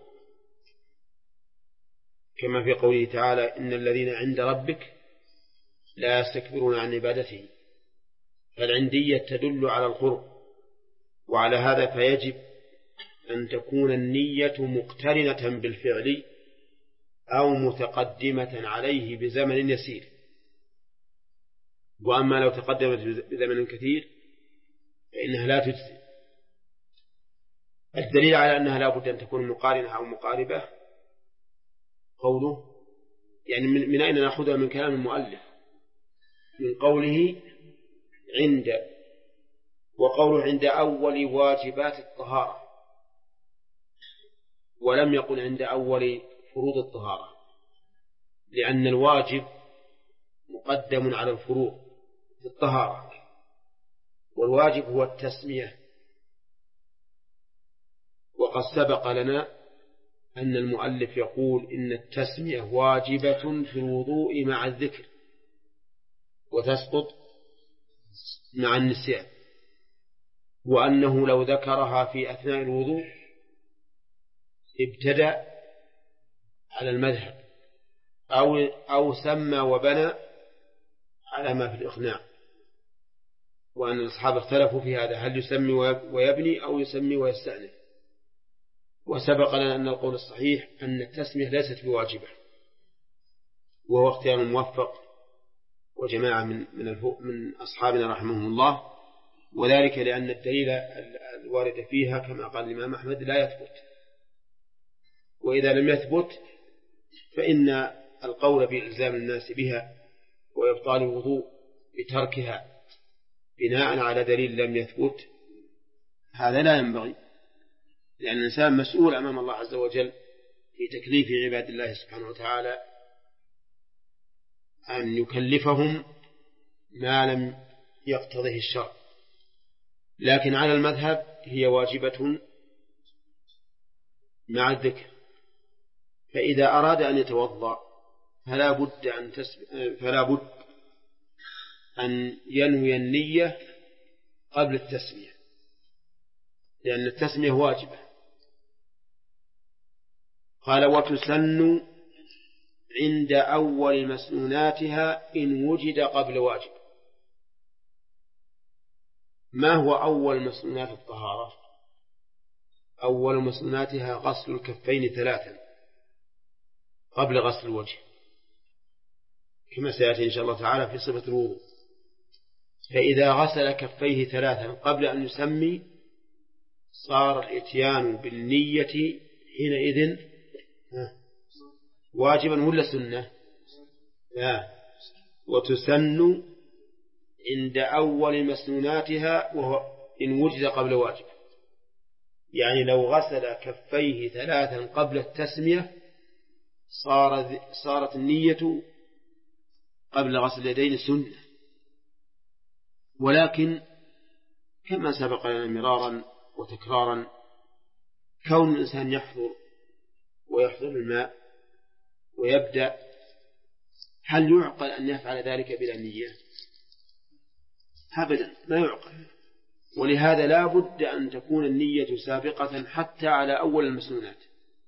كما في قوله تعالى إن الذين عند ربك لا يستكبرون عن عبادته، فالعندية تدل على القرب، وعلى هذا فيجب أن تكون النية مقترنة بالفعل أو متقدمة عليه بزمن يسير. وأما لو تقدمت بزمن كثير فإنها لا تجزي. الدليل على أنها لا بد أن تكون مقارنة أو مقاربة قوله، يعني من أين نأخذها؟ من كلام المؤلف، من قوله عند، وقوله عند أول واجبات الطهارة، ولم يقل عند أول فروض الطهارة، لأن الواجب مقدم على الفروض في الطهارة، والواجب هو التسمية. وقد سبق لنا أن المؤلف يقول إن التسمية واجبة في الوضوء مع الذكر وتسقط مع النسيان، وأنه لو ذكرها في أثناء الوضوء ابتدأ على المذهب أو سمى وبنى على ما في الإقناع، وأن الأصحاب اختلفوا في هذا، هل يسمي ويبني أو يسمي ويستأنف. وسبق لنا أن القول الصحيح أن التسمية ليست بواجبة، وهو اختيار موفق وجماعة من أصحابنا رحمهم الله، وذلك لأن الدليل الوارد فيها كما قال الإمام أحمد لا يثبت، وإذا لم يثبت فإن القول بإلزام الناس بها وإبطال الوضوء بتركها بناء على دليل لم يثبت هذا لا ينبغي، لأن الإنسان مسؤول أمام الله عز وجل في تكليف عباد الله سبحانه وتعالى أن يكلفهم ما لم يقتضه الشرع. لكن على المذهب هي واجبة مع الذكر، فإذا أراد أن يتوضأ فلا بد أن ينوي النية قبل التسمية، لأن التسمية واجبة. قال وتسن عند أول مسنوناتها إن وجد قبل واجب. ما هو أول مسنونات الطهارة؟ أول مسنوناتها غسل الكفين 3 قبل غسل الوجه، كما سيأتي إن شاء الله تعالى في صفة الوضوء. فإذا غسل كفيه 3 قبل أن يسمي صار الإتيان بالنية حينئذ واجبا ولا سنة؟ لا، وتسن عند أول مسنوناتها وهو إن وجد قبل واجب. يعني لو غسل كفيه 3 قبل التسمية صارت النية قبل غسل اليدين سنة. ولكن كما سبق لنا مرارا وتكرارا كون الإنسان يحضر الماء ويبدأ، هل يعقل أن يفعل ذلك بلا نية؟ أبدا ما يعقل. ولهذا لا بد أن تكون النية سابقة حتى على أول المسنونات،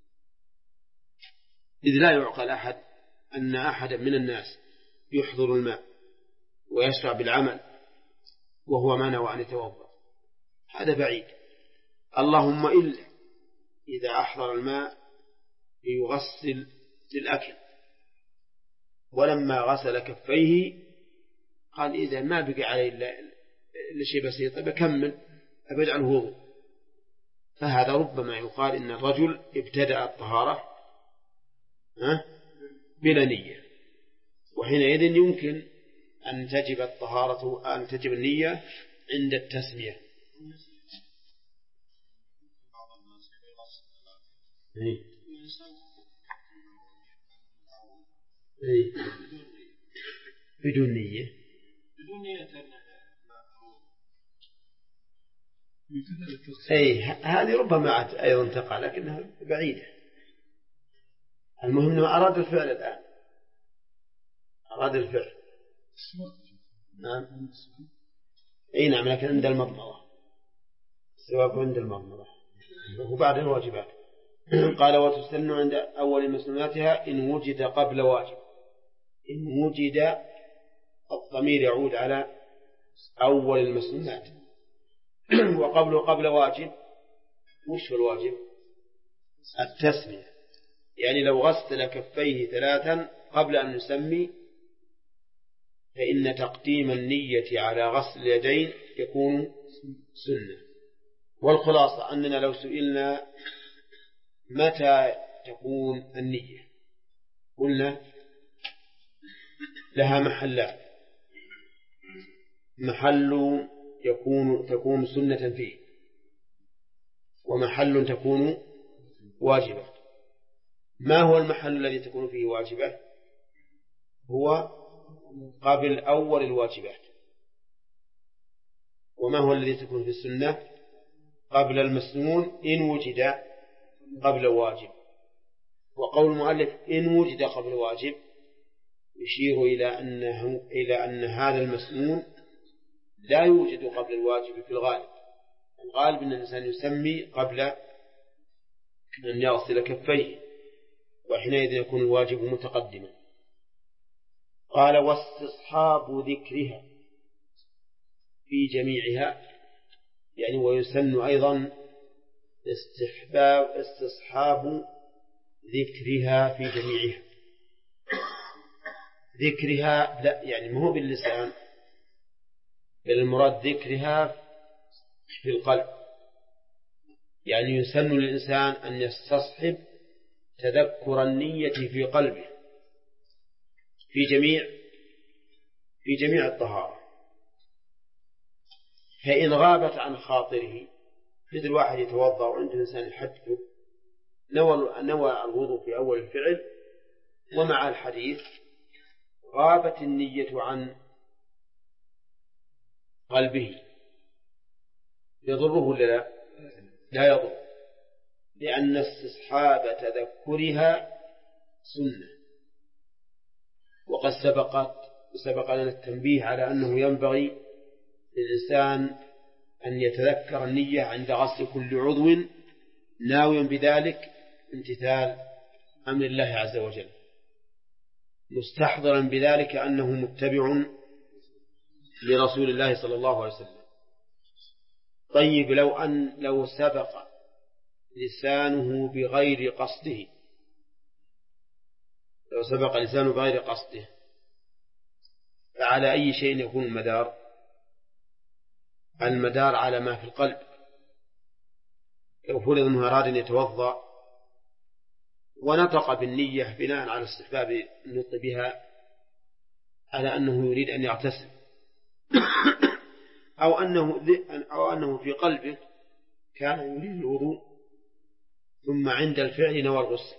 إذ لا يعقل أن أحدا من الناس يحضر الماء ويشرع بالعمل وهو ما نوى أن يتوضأ، هذا بعيد. اللهم إلا إذا أحضر الماء ليغسل للأكل ولما غسل كفيه قال إذا ما بقي عليه إلا شيء بسيط بكمل أبعد عنه وضوء، فهذا ربما يقال إن الرجل ابتدأ الطهارة بلا نية، وحينئذ يمكن أن تجب النية عند التسمية. بدون نية هذه ربما أيضا تقع لكنها بعيدة. المهم أنه أراد الفعل الآن، أراد الفعل. نعم نعم، لكن عند المضمضة، السواك عند المضمضة وبعد الواجبات. قال وتسن عند أول مسنوناتها إن وجد قبل واجب. إن وجد الضمير يعود على أول المسنونات قبل واجب. وش الواجب؟ التسمية، يعني لو غسل كفيه 3 قبل أن نسمي فإن تقديم النية على غسل اليدين يكون سنة. والخلاصة أننا لو سئلنا متى تكون النية قلنا لها محلان: محل تكون سنة فيه، ومحل تكون واجبة. ما هو المحل الذي تكون فيه واجبة؟ هو قبل أول الواجبات. وما هو الذي تكون في السنة؟ قبل المسنون إن وجد قبل واجب. وقول المؤلف إن وجد قبل واجب يشير إلى أن هذا المسنون لا يوجد قبل الواجب في الغالب. الغالب أن الإنسان يسمي قبل أن يغسل كفيه، وحينئذ يكون الواجب متقدما. قال واستصحاب ذكرها في جميعها، يعني ويسن أيضا استصحاب ذكرها في جميعها. ذكرها لا يعني ما هو باللسان، بل المراد ذكرها في القلب، يعني يسن للإنسان أن يستصحب تذكر النية في قلبه في جميع الطهارة. فإن غابت عن خاطره، مثل واحد يتوضأ وعند الإنسان يحدثه نوى الوضوء في أول الفعل ومع الحديث غابت النية عن قلبه، يضره ولا لا يضر؟ لأن استصحاب تذكرها سنة. وقد سبق لنا التنبيه على أنه ينبغي للإنسان أن يتذكر النية عند غسل كل عضو ناويا بذلك امتثال أمر الله عز وجل، مستحضرا بذلك أنه متبع لرسول الله صلى الله عليه وسلم. طيب لو سبق لسانه بغير قصده، فعلى أي شيء يكون المدار؟ المدار على ما في القلب. لو فرض أنه أراد أن يتوضأ ونطق بالنية بناء على استحباب النطق بها على أنه يريد أن يغتسل، أو أنه في قلبه كان يريد الوضوء ثم عند الفعل نوى الغسل،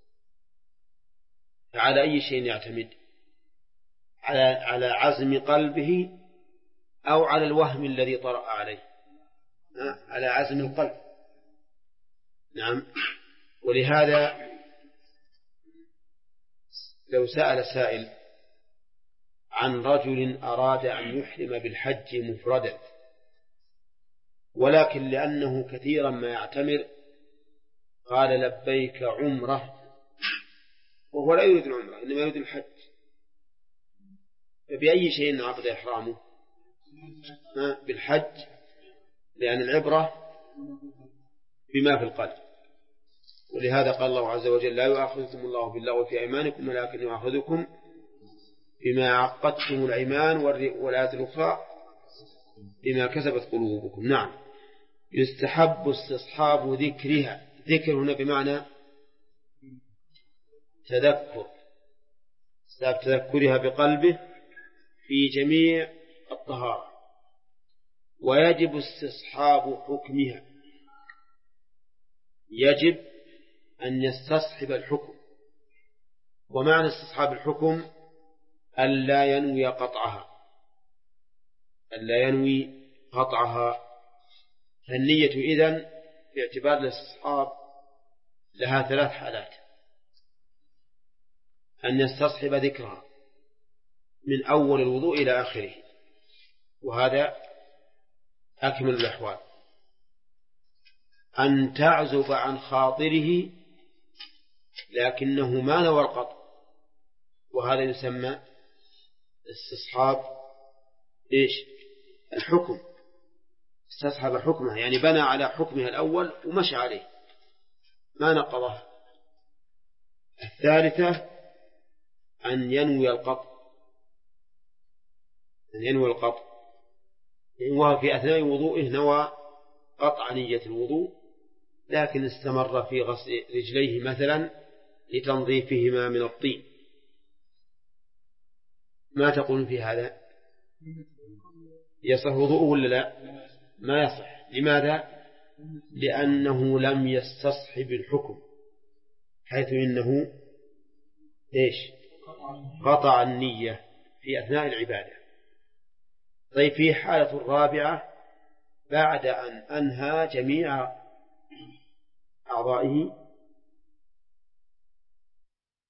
فعلى أي شيء يعتمد؟ على عزم قلبه أو على الوهم الذي طرأ عليه؟ على عزم القلب. نعم. ولهذا لو سأل سائل عن رجل أراد أن يحرم بالحج مفردا، ولكن لأنه كثيرا ما يعتمر قال لبيك عمره، وهو لا يريد العمرة إنما يريد الحج، فبأي شيء عقد إحرامه؟ بالحج، لأن العبرة بما في القلب. ولهذا قال الله عز وجل لا يؤاخذكم الله باللغو في أيمانكم ولكن يؤاخذكم بما عقدتم الأيمان، والآيات الأخرى بما كسبت قلوبكم. نعم. يستحب استصحاب ذكرها، ذكر هنا بمعنى تذكرها بقلبه في جميع الطهارة. ويجب استصحاب حكمها، يجب أن يستصحب الحكم. ومعنى استصحاب الحكم ألا ينوي قطعها، ألا ينوي قطعها. فالنية إذن باعتبار الاستصحاب لها 3 حالات: أن يستصحب ذكرها من أول الوضوء إلى آخره، وهذا أكمل الأحوال. أن تعزب عن خاطره لكنه ما نوى القطع، وهذا يسمى استصحاب الحكم. استصحب حكمها يعني بنى على حكمها الأول ومشى عليه ما نقضها. الثالثة أن ينوي القطع، أن ينوي القطع، وهو في أثناء وضوئه نوى قطع نية الوضوء، لكن استمر في غسل رجليه مثلا لتنظيفهما من الطين. ما تقول في هذا؟ يصح وضوءه ولا لا؟ ما يصح. لماذا؟ لأنه لم يستصحب الحكم، حيث إنه قطع النية في أثناء العبادة. طيب، في حالة الرابعة بعد أن أنهى جميع أعضائه